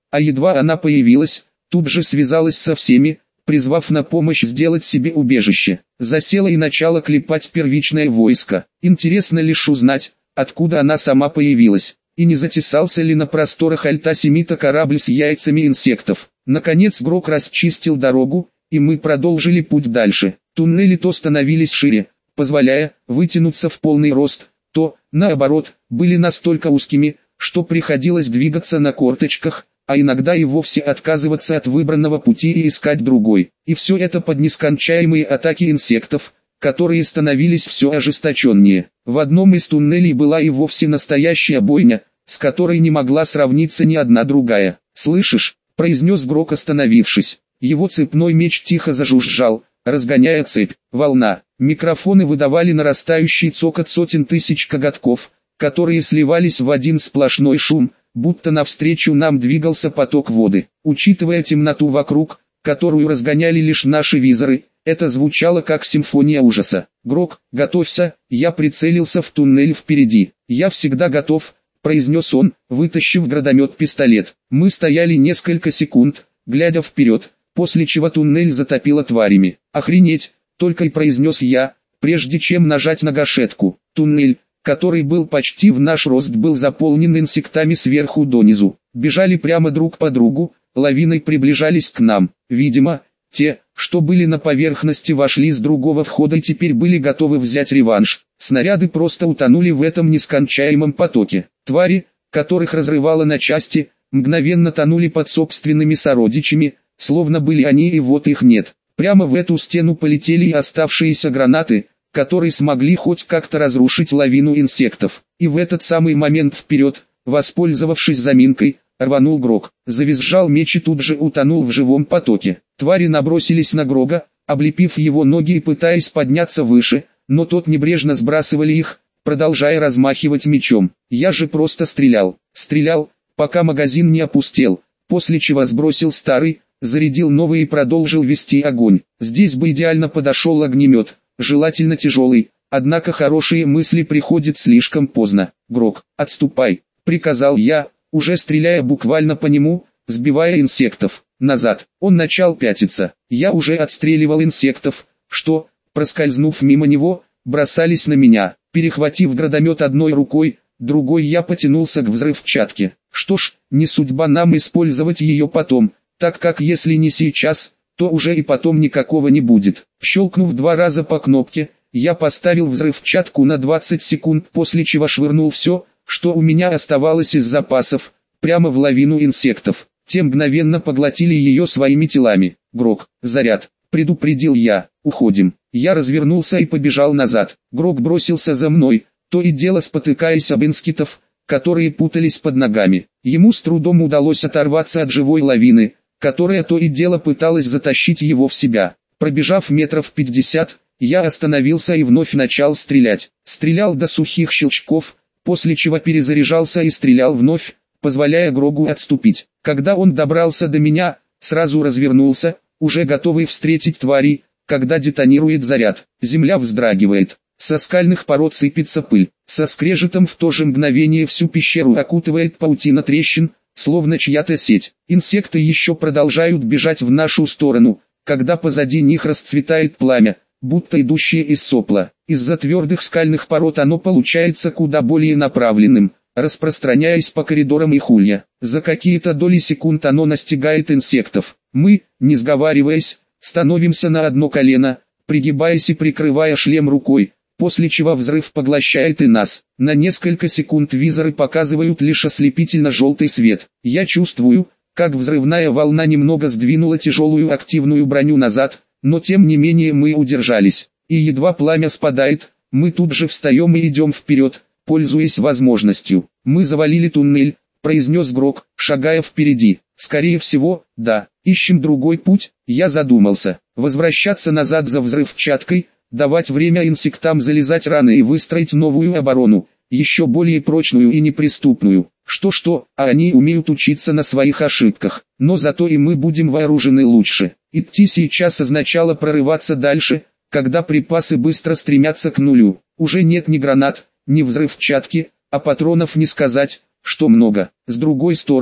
А едва она появилась, тут же связалась со всеми, призвав на помощь сделать себе убежище. Засела и начала клепать первичное войско. Интересно лишь узнать, откуда она сама появилась, и не затесался ли на просторах Альта-Семита корабль с яйцами инсектов. Наконец Грок расчистил дорогу, и мы продолжили путь дальше. Туннели то становились шире, позволяя вытянуться в полный рост, то, наоборот, были настолько узкими, что приходилось двигаться на корточках, а иногда и вовсе отказываться от выбранного пути и искать другой. И все это под нескончаемые атаки инсектов, которые становились все ожесточеннее. В одном из туннелей была и вовсе настоящая бойня, с которой не могла сравниться ни одна другая. «Слышишь?» – произнес Грок, остановившись. Его цепной меч тихо зажужжал, разгоняя цепь. Волна. Микрофоны выдавали нарастающий цокот сотен тысяч коготков, которые сливались в один сплошной шум, будто навстречу нам двигался поток воды. Учитывая темноту вокруг, которую разгоняли лишь наши визоры, это звучало как симфония ужаса. «Грок, готовься!» Я прицелился в туннель впереди. «Я всегда готов», — произнес он, вытащив гранатомет-пистолет. Мы стояли несколько секунд, глядя вперед, после чего туннель затопило тварями. «Охренеть!» — только и произнес я, прежде чем нажать на гашетку. Туннель, который был почти в наш рост, был заполнен инсектами сверху донизу. Бежали прямо друг по другу, лавиной приближались к нам. Видимо, те, что были на поверхности, вошли с другого входа и теперь были готовы взять реванш. Снаряды просто утонули в этом нескончаемом потоке. Твари, которых разрывало на части, мгновенно тонули под собственными сородичами, словно были они и вот их нет. Прямо в эту стену полетели и оставшиеся гранаты, которые смогли хоть как-то разрушить лавину инсектов. И в этот самый момент вперед, воспользовавшись заминкой, рванул Грок. Завизжал меч и тут же утонул в живом потоке. Твари набросились на Грога, облепив его ноги и пытаясь подняться выше, но тот небрежно сбрасывали их, продолжая размахивать мечом. Я же просто стрелял, стрелял, пока магазин не опустел, после чего сбросил старый, зарядил новый и продолжил вести огонь. Здесь бы идеально подошел огнемет, желательно тяжелый, однако хорошие мысли приходят слишком поздно. «Грок, отступай», — приказал я, уже стреляя буквально по нему, сбивая инсектов. Назад. Он начал пятиться. Я уже отстреливал инсектов, что, проскользнув мимо него, бросались на меня. Перехватив гранатомет одной рукой, другой я потянулся к взрывчатке. Что ж, не судьба нам использовать ее потом, так как если не сейчас, то уже и потом никакого не будет. Щелкнув два раза по кнопке, я поставил взрывчатку на двадцать секунд, после чего швырнул все, что у меня оставалось из запасов, прямо в лавину инсектов. Те мгновенно поглотили ее своими телами. «Грок, заряд», — предупредил я. «Уходим». Я развернулся и побежал назад. Грок бросился за мной, то и дело спотыкаясь об инсектов, которые путались под ногами. Ему с трудом удалось оторваться от живой лавины, которая то и дело пыталась затащить его в себя. Пробежав метров пятьдесят, я остановился и вновь начал стрелять. Стрелял до сухих щелчков, после чего перезаряжался и стрелял вновь, позволяя Грогу отступить. Когда он добрался до меня, сразу развернулся, уже готовый встретить тварей, когда детонирует заряд. Земля вздрагивает, со скальных пород сыпется пыль, со скрежетом в то же мгновение всю пещеру окутывает паутина трещин, словно чья-то сеть. Инсекты еще продолжают бежать в нашу сторону, когда позади них расцветает пламя, будто идущее из сопла. Из-за твердых скальных пород оно получается куда более направленным, распространяясь по коридорам их улья. За какие-то доли секунд оно настигает инсектов. Мы, не сговариваясь, становимся на одно колено, пригибаясь и прикрывая шлем рукой, после чего взрыв поглощает и нас. На несколько секунд визоры показывают лишь ослепительно-желтый свет. Я чувствую, как взрывная волна немного сдвинула тяжелую активную броню назад, но тем не менее мы удержались. И едва пламя спадает, мы тут же встаем и идем вперед, пользуясь возможностью. «Мы завалили туннель», — произнес Грок, шагая впереди. «Скорее всего, да. Ищем другой путь». Я задумался. Возвращаться назад за взрывчаткой, давать время инсектам залезать раны и выстроить новую оборону, еще более прочную и неприступную. Что-что, а они умеют учиться на своих ошибках. Но зато и мы будем вооружены лучше. Идти сейчас означало прорываться дальше, когда припасы быстро стремятся к нулю. Уже нет ни гранат, ни взрывчатки, а патронов не сказать, что много. С другой стороны,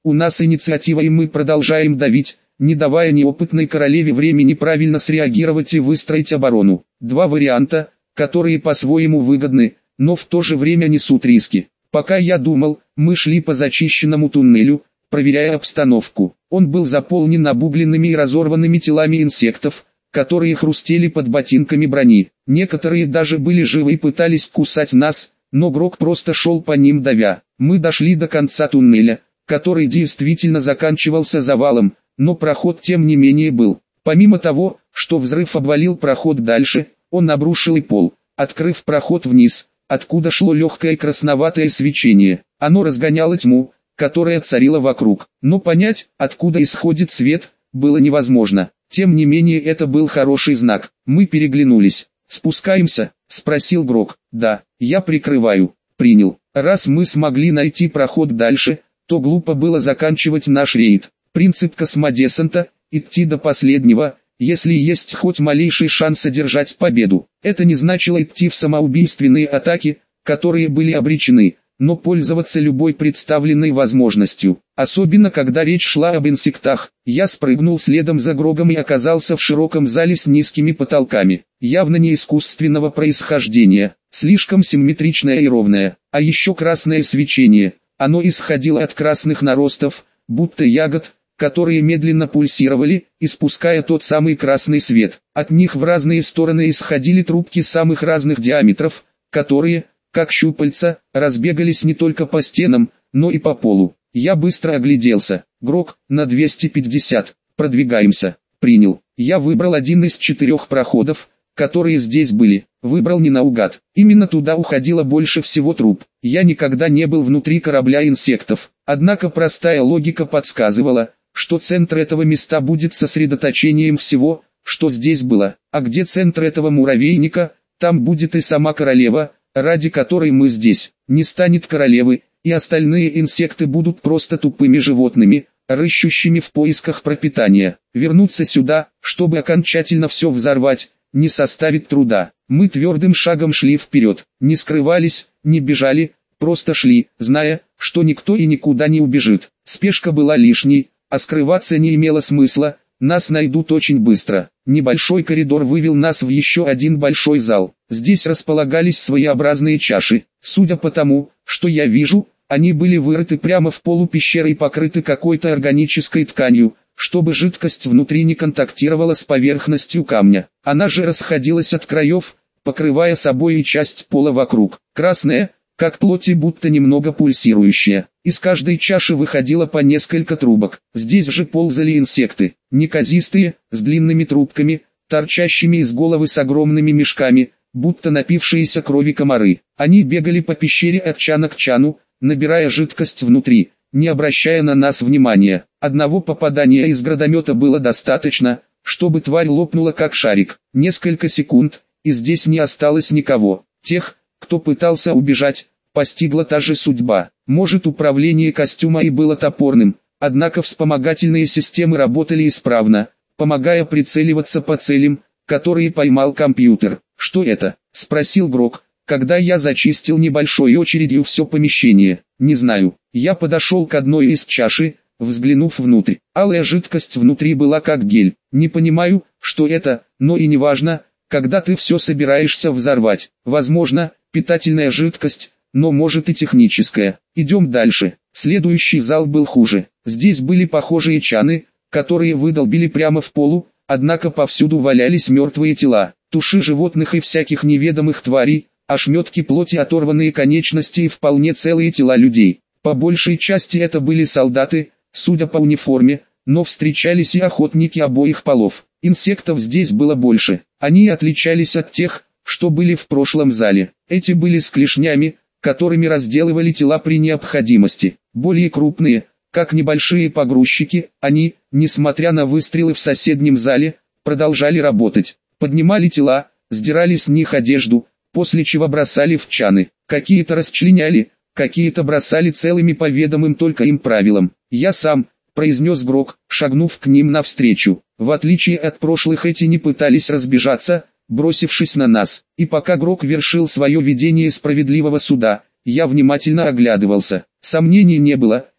У нас инициатива, и мы продолжаем давить, не давая неопытной королеве времени правильно среагировать и выстроить оборону. Два варианта, которые по-своему выгодны, но в то же время несут риски. Пока я думал, мы шли по зачищенному туннелю, проверяя обстановку. Он был заполнен обугленными и разорванными телами инсектов, которые хрустели под ботинками брони. Некоторые даже были живы и пытались кусать нас, но Грок просто шел по ним давя. Мы дошли до конца туннеля, который действительно заканчивался завалом, но проход тем не менее был. Помимо того, что взрыв обвалил проход дальше, он обрушил и пол, открыв проход вниз, откуда шло легкое красноватое свечение. Оно разгоняло тьму, которая царила вокруг. Но понять, откуда исходит свет, было невозможно. Тем не менее, это был хороший знак. Мы переглянулись. «Спускаемся?» – спросил Грок. «Да, я прикрываю». «Принял». Раз мы смогли найти проход дальше, то глупо было заканчивать наш рейд. Принцип космодесанта – идти до последнего, если есть хоть малейший шанс одержать победу. Это не значило идти в самоубийственные атаки, которые были обречены, но пользоваться любой представленной возможностью. Особенно когда речь шла об инсектах. Я спрыгнул следом за Грогом и оказался в широком зале с низкими потолками, явно не искусственного происхождения, слишком симметричное и ровное, а еще красное свечение. Оно исходило от красных наростов, будто ягод, которые медленно пульсировали, испуская тот самый красный свет. От них в разные стороны исходили трубки самых разных диаметров, которые, как щупальца, разбегались не только по стенам, но и по полу. Я быстро огляделся. Грок, на двести пятьдесят. Продвигаемся. Принял. Я выбрал один из четырех проходов, которые здесь были. Выбрал не наугад. Именно туда уходило больше всего труб. Я никогда не был внутри корабля инсектов. Однако простая логика подсказывала, что центр этого места будет сосредоточением всего, что здесь было. А где центр этого муравейника, там будет и сама королева, ради которой мы здесь. Не станет королевы, и остальные инсекты будут просто тупыми животными, рыщущими в поисках пропитания. Вернуться сюда, чтобы окончательно все взорвать, не составит труда. Мы твердым шагом шли вперед, не скрывались, не бежали, просто шли, зная, что никто и никуда не убежит. Спешка была лишней, а скрываться не имело смысла, нас найдут очень быстро. Небольшой коридор вывел нас в еще один большой зал. Здесь располагались своеобразные чаши. Судя по тому, что я вижу, они были вырыты прямо в полу пещеры и покрыты какой-то органической тканью, чтобы жидкость внутри не контактировала с поверхностью камня. Она же расходилась от краев, покрывая собой и часть пола вокруг. Красная, как плоть и будто немного пульсирующая. Из каждой чаши выходило по несколько трубок. Здесь же ползали инсекты, неказистые, с длинными трубками, торчащими из головы с огромными мешками, будто напившиеся крови комары. Они бегали по пещере от чана к чану, набирая жидкость внутри, не обращая на нас внимания. Одного попадания из градомета было достаточно, чтобы тварь лопнула как шарик. Несколько секунд, и здесь не осталось никого. Тех, кто пытался убежать, постигла та же судьба. Может, управление костюма и было топорным, однако вспомогательные системы работали исправно, помогая прицеливаться по целям, которые поймал компьютер. «Что это?» – спросил Грок, когда я зачистил небольшой очередью все помещение. «Не знаю». Я подошел к одной из чаши, взглянув внутрь. Алая жидкость внутри была как гель. Не понимаю, что это, но и не важно, когда ты все собираешься взорвать. Возможно, питательная жидкость, но может и техническая. Идем дальше. Следующий зал был хуже. Здесь были похожие чаны, которые выдолбили прямо в полу, однако повсюду валялись мертвые тела, туши животных и всяких неведомых тварей, ошметки плоти, оторванные конечности и вполне целые тела людей. По большей части это были солдаты, судя по униформе, но встречались и охотники обоих полов. Инсектов здесь было больше. Они отличались от тех, что были в прошлом зале. Эти были с клешнями, которыми разделывали тела при необходимости. Более крупные, как небольшие погрузчики, они, несмотря на выстрелы в соседнем зале, продолжали работать. Поднимали тела, сдирали с них одежду, после чего бросали в чаны. Какие-то расчленяли, какие-то бросали целыми по ведомым только им правилам. «Я сам», — произнес Грок, шагнув к ним навстречу. В отличие от прошлых, эти не пытались разбежаться, бросившись на нас. И пока Грок вершил свое видение справедливого суда, я внимательно оглядывался. Сомнений не было,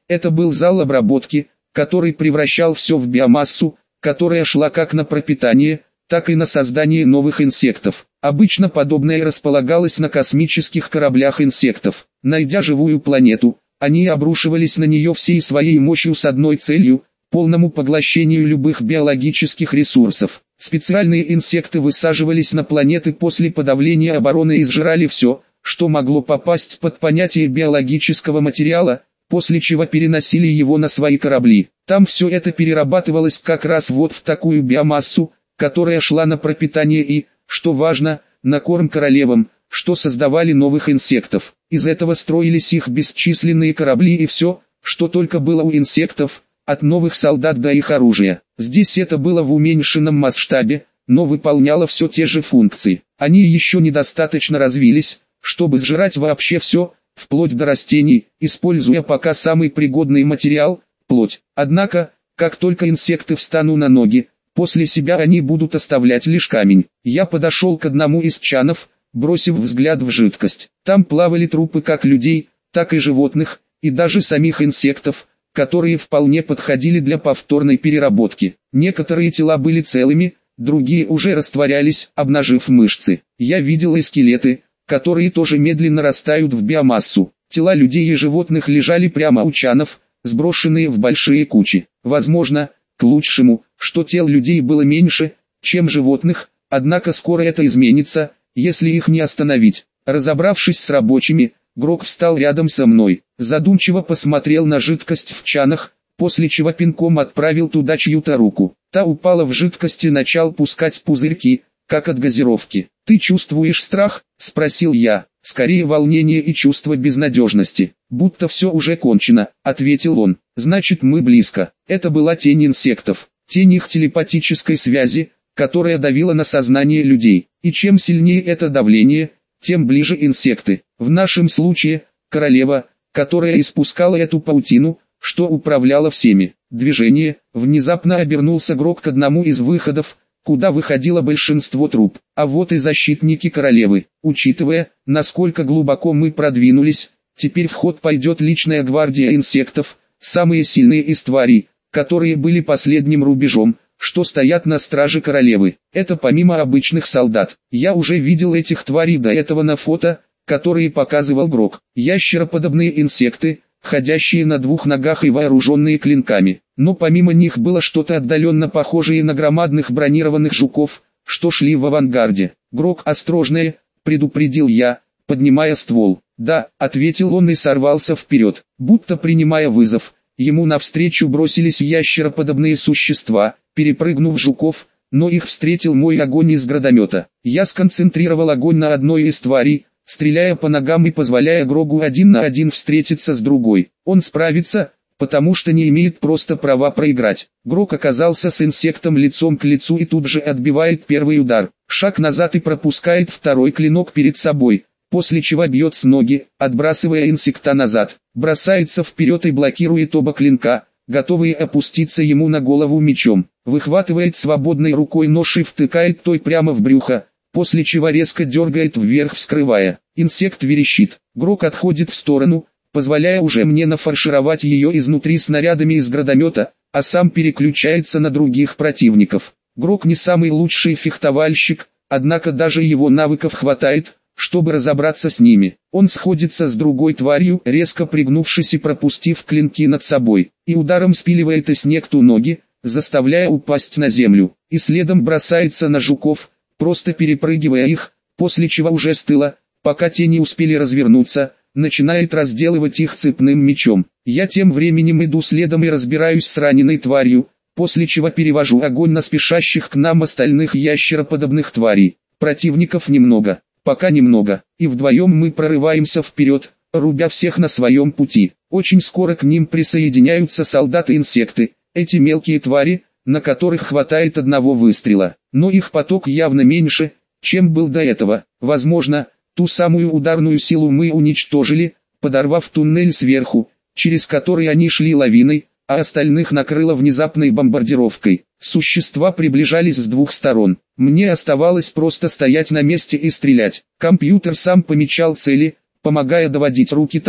Это был зал обработки, который превращал все в биомассу, которая шла как на пропитание, так и на создание новых инсектов. Обычно подобное располагалось на космических кораблях инсектов. Найдя живую планету, они обрушивались на нее всей своей мощью с одной целью – полному поглощению любых биологических ресурсов. Специальные инсекты высаживались на планеты после подавления обороны и сжирали все, что могло попасть под понятие биологического материала, после чего переносили его на свои корабли. Там все это перерабатывалось как раз вот в такую биомассу, которая шла на пропитание и, что важно, на корм королевам, что создавали новых инсектов. Из этого строились их бесчисленные корабли и все, что только было у инсектов, от новых солдат до их оружия. Здесь это было в уменьшенном масштабе, но выполняло все те же функции. Они еще недостаточно развились, чтобы сжирать вообще все, вплоть до растений, используя пока самый пригодный материал – плоть. Однако, как только инсекты встанут на ноги, после себя они будут оставлять лишь камень. Я подошел к одному из чанов, бросив взгляд в жидкость. Там плавали трупы как людей, так и животных, и даже самих инсектов, которые вполне подходили для повторной переработки. Некоторые тела были целыми, другие уже растворялись, обнажив мышцы. Я видел и скелеты, которые тоже медленно растают в биомассу. Тела людей и животных лежали прямо у чанов, сброшенные в большие кучи. Возможно, к лучшему, что тел людей было меньше, чем животных, однако скоро это изменится, если их не остановить. Разобравшись с рабочими, Грок встал рядом со мной, задумчиво посмотрел на жидкость в чанах, после чего пинком отправил туда чью-то руку. Та упала в жидкость и начал пускать пузырьки, как от газировки. «Ты чувствуешь страх?» – спросил я. «Скорее волнение и чувство безнадежности. Будто все уже кончено», – ответил он. «Значит, мы близко». Это была тень инсектов, тень их телепатической связи, которая давила на сознание людей. И чем сильнее это давление, тем ближе инсекты. В нашем случае, королева, которая испускала эту паутину, что управляла всеми. Движение, внезапно обернулся Грок к одному из выходов, куда выходило большинство труп. А вот и защитники королевы. Учитывая, насколько глубоко мы продвинулись, теперь в ход пойдет личная гвардия инсектов, самые сильные из тварей, которые были последним рубежом, что стоят на страже королевы. Это помимо обычных солдат. Я уже видел этих тварей до этого на фото, которые показывал Грок. Ящероподобные инсекты, ходящие на двух ногах и вооруженные клинками. Но помимо них было что-то отдаленно похожее на громадных бронированных жуков, что шли в авангарде. «Грок, осторожнее», — предупредил я, поднимая ствол. «Да», — ответил он и сорвался вперед, будто принимая вызов. Ему навстречу бросились ящероподобные существа, перепрыгнув жуков, но их встретил мой огонь из гранатомета. Я сконцентрировал огонь на одной из тварей, стреляя по ногам и позволяя Грогу один на один встретиться с другой. Он справится, потому что не имеет просто права проиграть. Грок оказался с инсектом лицом к лицу и тут же отбивает первый удар. Шаг назад и пропускает второй клинок перед собой, после чего бьет с ноги, отбрасывая инсекта назад. Бросается вперед и блокирует оба клинка, готовые опуститься ему на голову мечом. Выхватывает свободной рукой нож и втыкает той прямо в брюхо, после чего резко дергает вверх, вскрывая. Инсект верещит. Грок отходит в сторону, позволяя уже мне нафаршировать ее изнутри снарядами из гранатомета, а сам переключается на других противников. Грок не самый лучший фехтовальщик, однако даже его навыков хватает, чтобы разобраться с ними. Он сходится с другой тварью, резко пригнувшись и пропустив клинки над собой, и ударом спиливает из некту ноги, заставляя упасть на землю, и следом бросается на жуков, просто перепрыгивая их, после чего уже с тыла, пока те не успели развернуться, начинает разделывать их цепным мечом. Я тем временем иду следом и разбираюсь с раненой тварью, после чего перевожу огонь на спешащих к нам остальных ящероподобных тварей. Противников немного, пока немного, и вдвоем мы прорываемся вперед, рубя всех на своем пути. Очень скоро к ним присоединяются солдаты-инсекты, эти мелкие твари, на которых хватает одного выстрела, но их поток явно меньше, чем был до этого. Возможно, ту самую ударную силу мы уничтожили, подорвав туннель сверху, через который они шли лавиной, а остальных накрыло внезапной бомбардировкой. Существа приближались с двух сторон. Мне оставалось просто стоять на месте и стрелять. Компьютер сам помечал цели, помогая доводить руки так,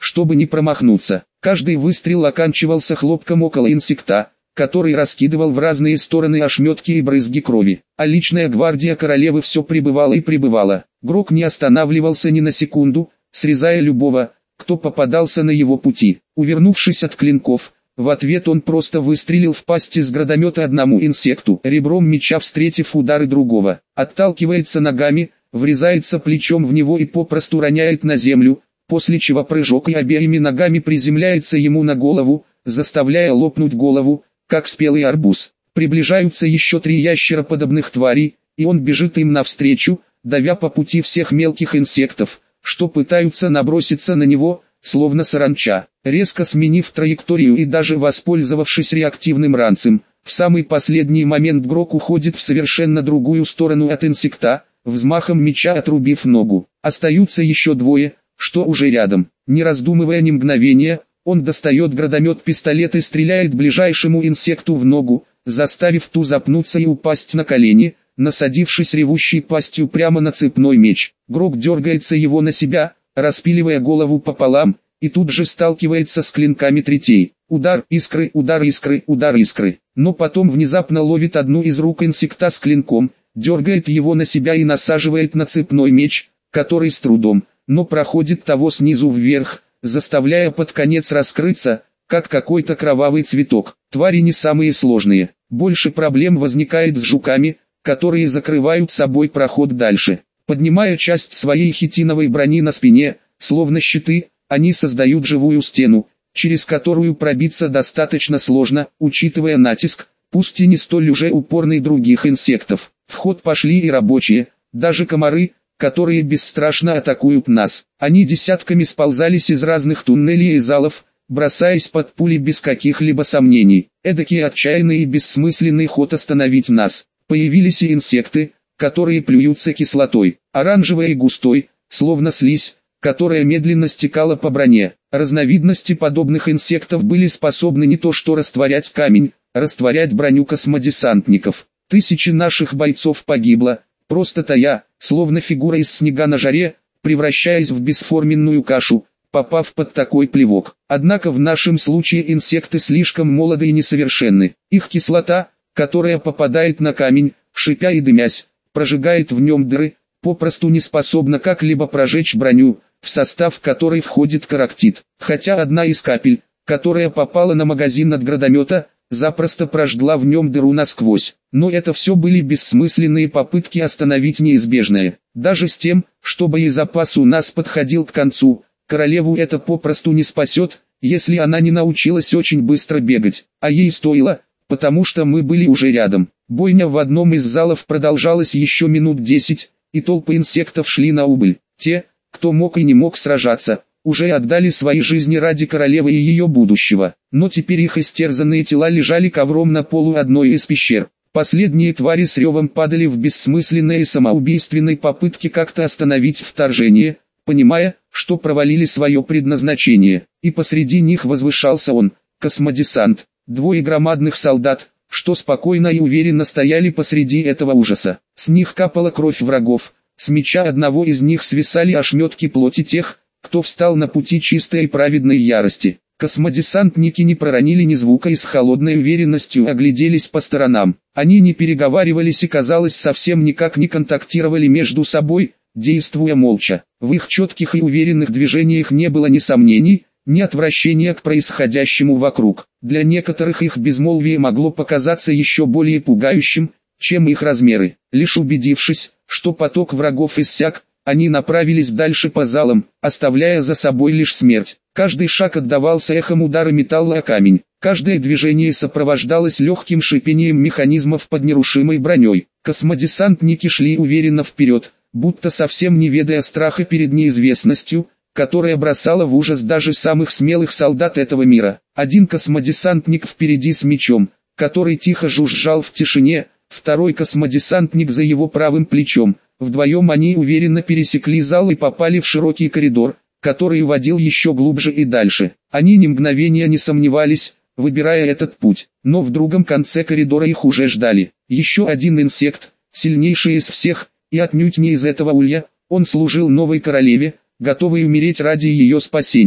чтобы не промахнуться. Каждый выстрел оканчивался хлопком около инсекта, который раскидывал в разные стороны ошметки и брызги крови. А личная гвардия королевы все прибывала и прибывала. Грок не останавливался ни на секунду, срезая любого, кто попадался на его пути. Увернувшись от клинков, в ответ он просто выстрелил в пасть из градомета одному инсекту, ребром меча встретив удары другого. Отталкивается ногами, врезается плечом в него и попросту роняет на землю, после чего прыжок и обеими ногами приземляется ему на голову, заставляя лопнуть голову, как спелый арбуз. Приближаются еще три ящероподобных тварей, и он бежит им навстречу, давя по пути всех мелких инсектов, что пытаются наброситься на него, словно саранча. Резко сменив траекторию и даже воспользовавшись реактивным ранцем, в самый последний момент Грок уходит в совершенно другую сторону от инсекта, взмахом меча отрубив ногу. Остаются еще двое, что уже рядом. Не раздумывая ни мгновения, он достает градомет-пистолет и стреляет ближайшему инсекту в ногу, заставив ту запнуться и упасть на колени, насадившись ревущей пастью прямо на цепной меч. Грок дергается его на себя, распиливая голову пополам, и тут же сталкивается с клинками третей. Удар искры, удар искры, удар искры. Но потом внезапно ловит одну из рук инсекта с клинком, дергает его на себя и насаживает на цепной меч, который с трудом, но проходит того снизу вверх, заставляя под конец раскрыться, как какой-то кровавый цветок. Твари не самые сложные. Больше проблем возникает с жуками, которые закрывают собой проход дальше. Поднимая часть своей хитиновой брони на спине, словно щиты, они создают живую стену, через которую пробиться достаточно сложно, учитывая натиск, пусть и не столь уже упорный других инсектов. В ход пошли и рабочие, даже комары, которые бесстрашно атакуют нас. Они десятками сползались из разных туннелей и залов, бросаясь под пули без каких-либо сомнений. Эдакий отчаянный и бессмысленный ход остановить нас. Появились и инсекты, которые плюются кислотой, оранжевой и густой, словно слизь, которая медленно стекала по броне. Разновидности подобных инсектов были способны не то что растворять камень, растворять броню космодесантников. Тысячи наших бойцов погибло, просто тая, словно фигура из снега на жаре, превращаясь в бесформенную кашу, попав под такой плевок. Однако в нашем случае инсекты слишком молоды и несовершенны. Их кислота, которая попадает на камень, шипя и дымясь, прожигает в нем дыры, попросту не способна как-либо прожечь броню, в состав которой входит карактит. Хотя одна из капель, которая попала на магазин от градомета, запросто прожгла в нем дыру насквозь. Но это все были бессмысленные попытки остановить неизбежное. Даже с тем, что боезапас у нас подходил к концу, королеву это попросту не спасет, если она не научилась очень быстро бегать. А ей стоило, потому что мы были уже рядом. Бойня в одном из залов продолжалась еще минут десять, и толпы инсектов шли на убыль. Те, кто мог и не мог сражаться, уже отдали свои жизни ради королевы и ее будущего. Но теперь их истерзанные тела лежали ковром на полу одной из пещер. Последние твари с ревом падали в бессмысленные и самоубийственные попытки как-то остановить вторжение, понимая, что провалили свое предназначение. И посреди них возвышался он, космодесант, двое громадных солдат, что спокойно и уверенно стояли посреди этого ужаса. С них капала кровь врагов, с меча одного из них свисали ошметки плоти тех, кто встал на пути чистой и праведной ярости. Космодесантники не проронили ни звука и с холодной уверенностью огляделись по сторонам. Они не переговаривались и, казалось, совсем никак не контактировали между собой, действуя молча. В их четких и уверенных движениях не было ни сомнений, ни отвращения к происходящему вокруг. Для некоторых их безмолвие могло показаться еще более пугающим, чем их размеры. Лишь убедившись, что поток врагов иссяк, они направились дальше по залам, оставляя за собой лишь смерть. Каждый шаг отдавался эхом удара металла о камень. Каждое движение сопровождалось легким шипением механизмов под нерушимой броней. Космодесантники шли уверенно вперед, будто совсем не ведая страха перед неизвестностью, которая бросала в ужас даже самых смелых солдат этого мира. Один космодесантник впереди с мечом, который тихо жужжал в тишине, второй космодесантник за его правым плечом. Вдвоем они уверенно пересекли зал и попали в широкий коридор, который уводил еще глубже и дальше. Они ни мгновения не сомневались, выбирая этот путь, но в другом конце коридора их уже ждали. Еще один инсект, сильнейший из всех, и отнюдь не из этого улья, он служил новой королеве, готовый умереть ради ее спасения.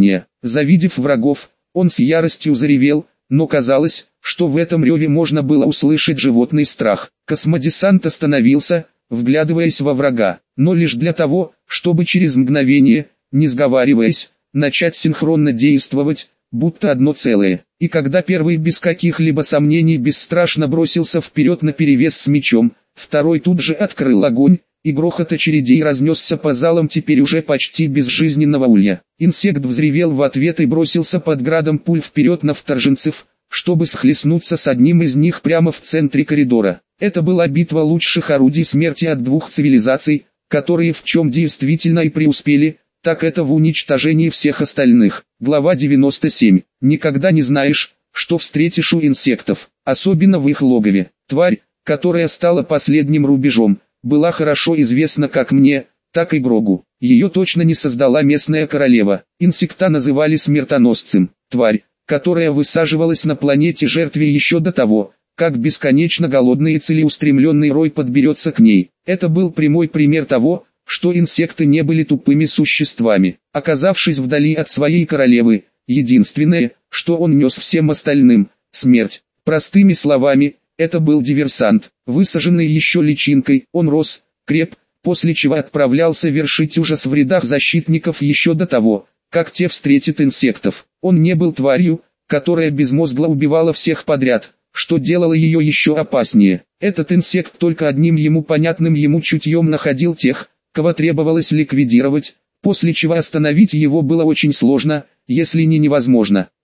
Завидев врагов, он с яростью заревел, но казалось, что в этом реве можно было услышать животный страх. Космодесант остановился, вглядываясь во врага, но лишь для того, чтобы через мгновение, не сговариваясь, начать синхронно действовать, будто одно целое. И когда первый без каких-либо сомнений бесстрашно бросился вперед наперевес с мечом, второй тут же открыл огонь, и грохот очередей разнесся по залам теперь уже почти безжизненного улья. Инсект взревел в ответ и бросился под градом пуль вперед на вторженцев, чтобы схлестнуться с одним из них прямо в центре коридора. Это была битва лучших орудий смерти от двух цивилизаций, которые в чем действительно и преуспели, так это в уничтожении всех остальных. Глава девяносто семь. Никогда не знаешь, что встретишь у инсектов, особенно в их логове. Тварь, которая стала последним рубежом, была хорошо известна как мне, так и Грогу. Ее точно не создала местная королева. Инсекта называли смертоносцем. Тварь, которая высаживалась на планете жертве еще до того, как бесконечно голодный и целеустремленный рой подберется к ней. Это был прямой пример того, что инсекты не были тупыми существами. Оказавшись вдали от своей королевы, единственное, что он нес всем остальным – смерть. Простыми словами, это был диверсант. Высаженный еще личинкой, он рос, креп, после чего отправлялся вершить ужас в рядах защитников еще до того, как те встретят инсектов. Он не был тварью, которая безмозгло убивала всех подряд, что делало ее еще опаснее. Этот инсект только одним ему понятным ему чутьем находил тех, кого требовалось ликвидировать, после чего остановить его было очень сложно, если не невозможно.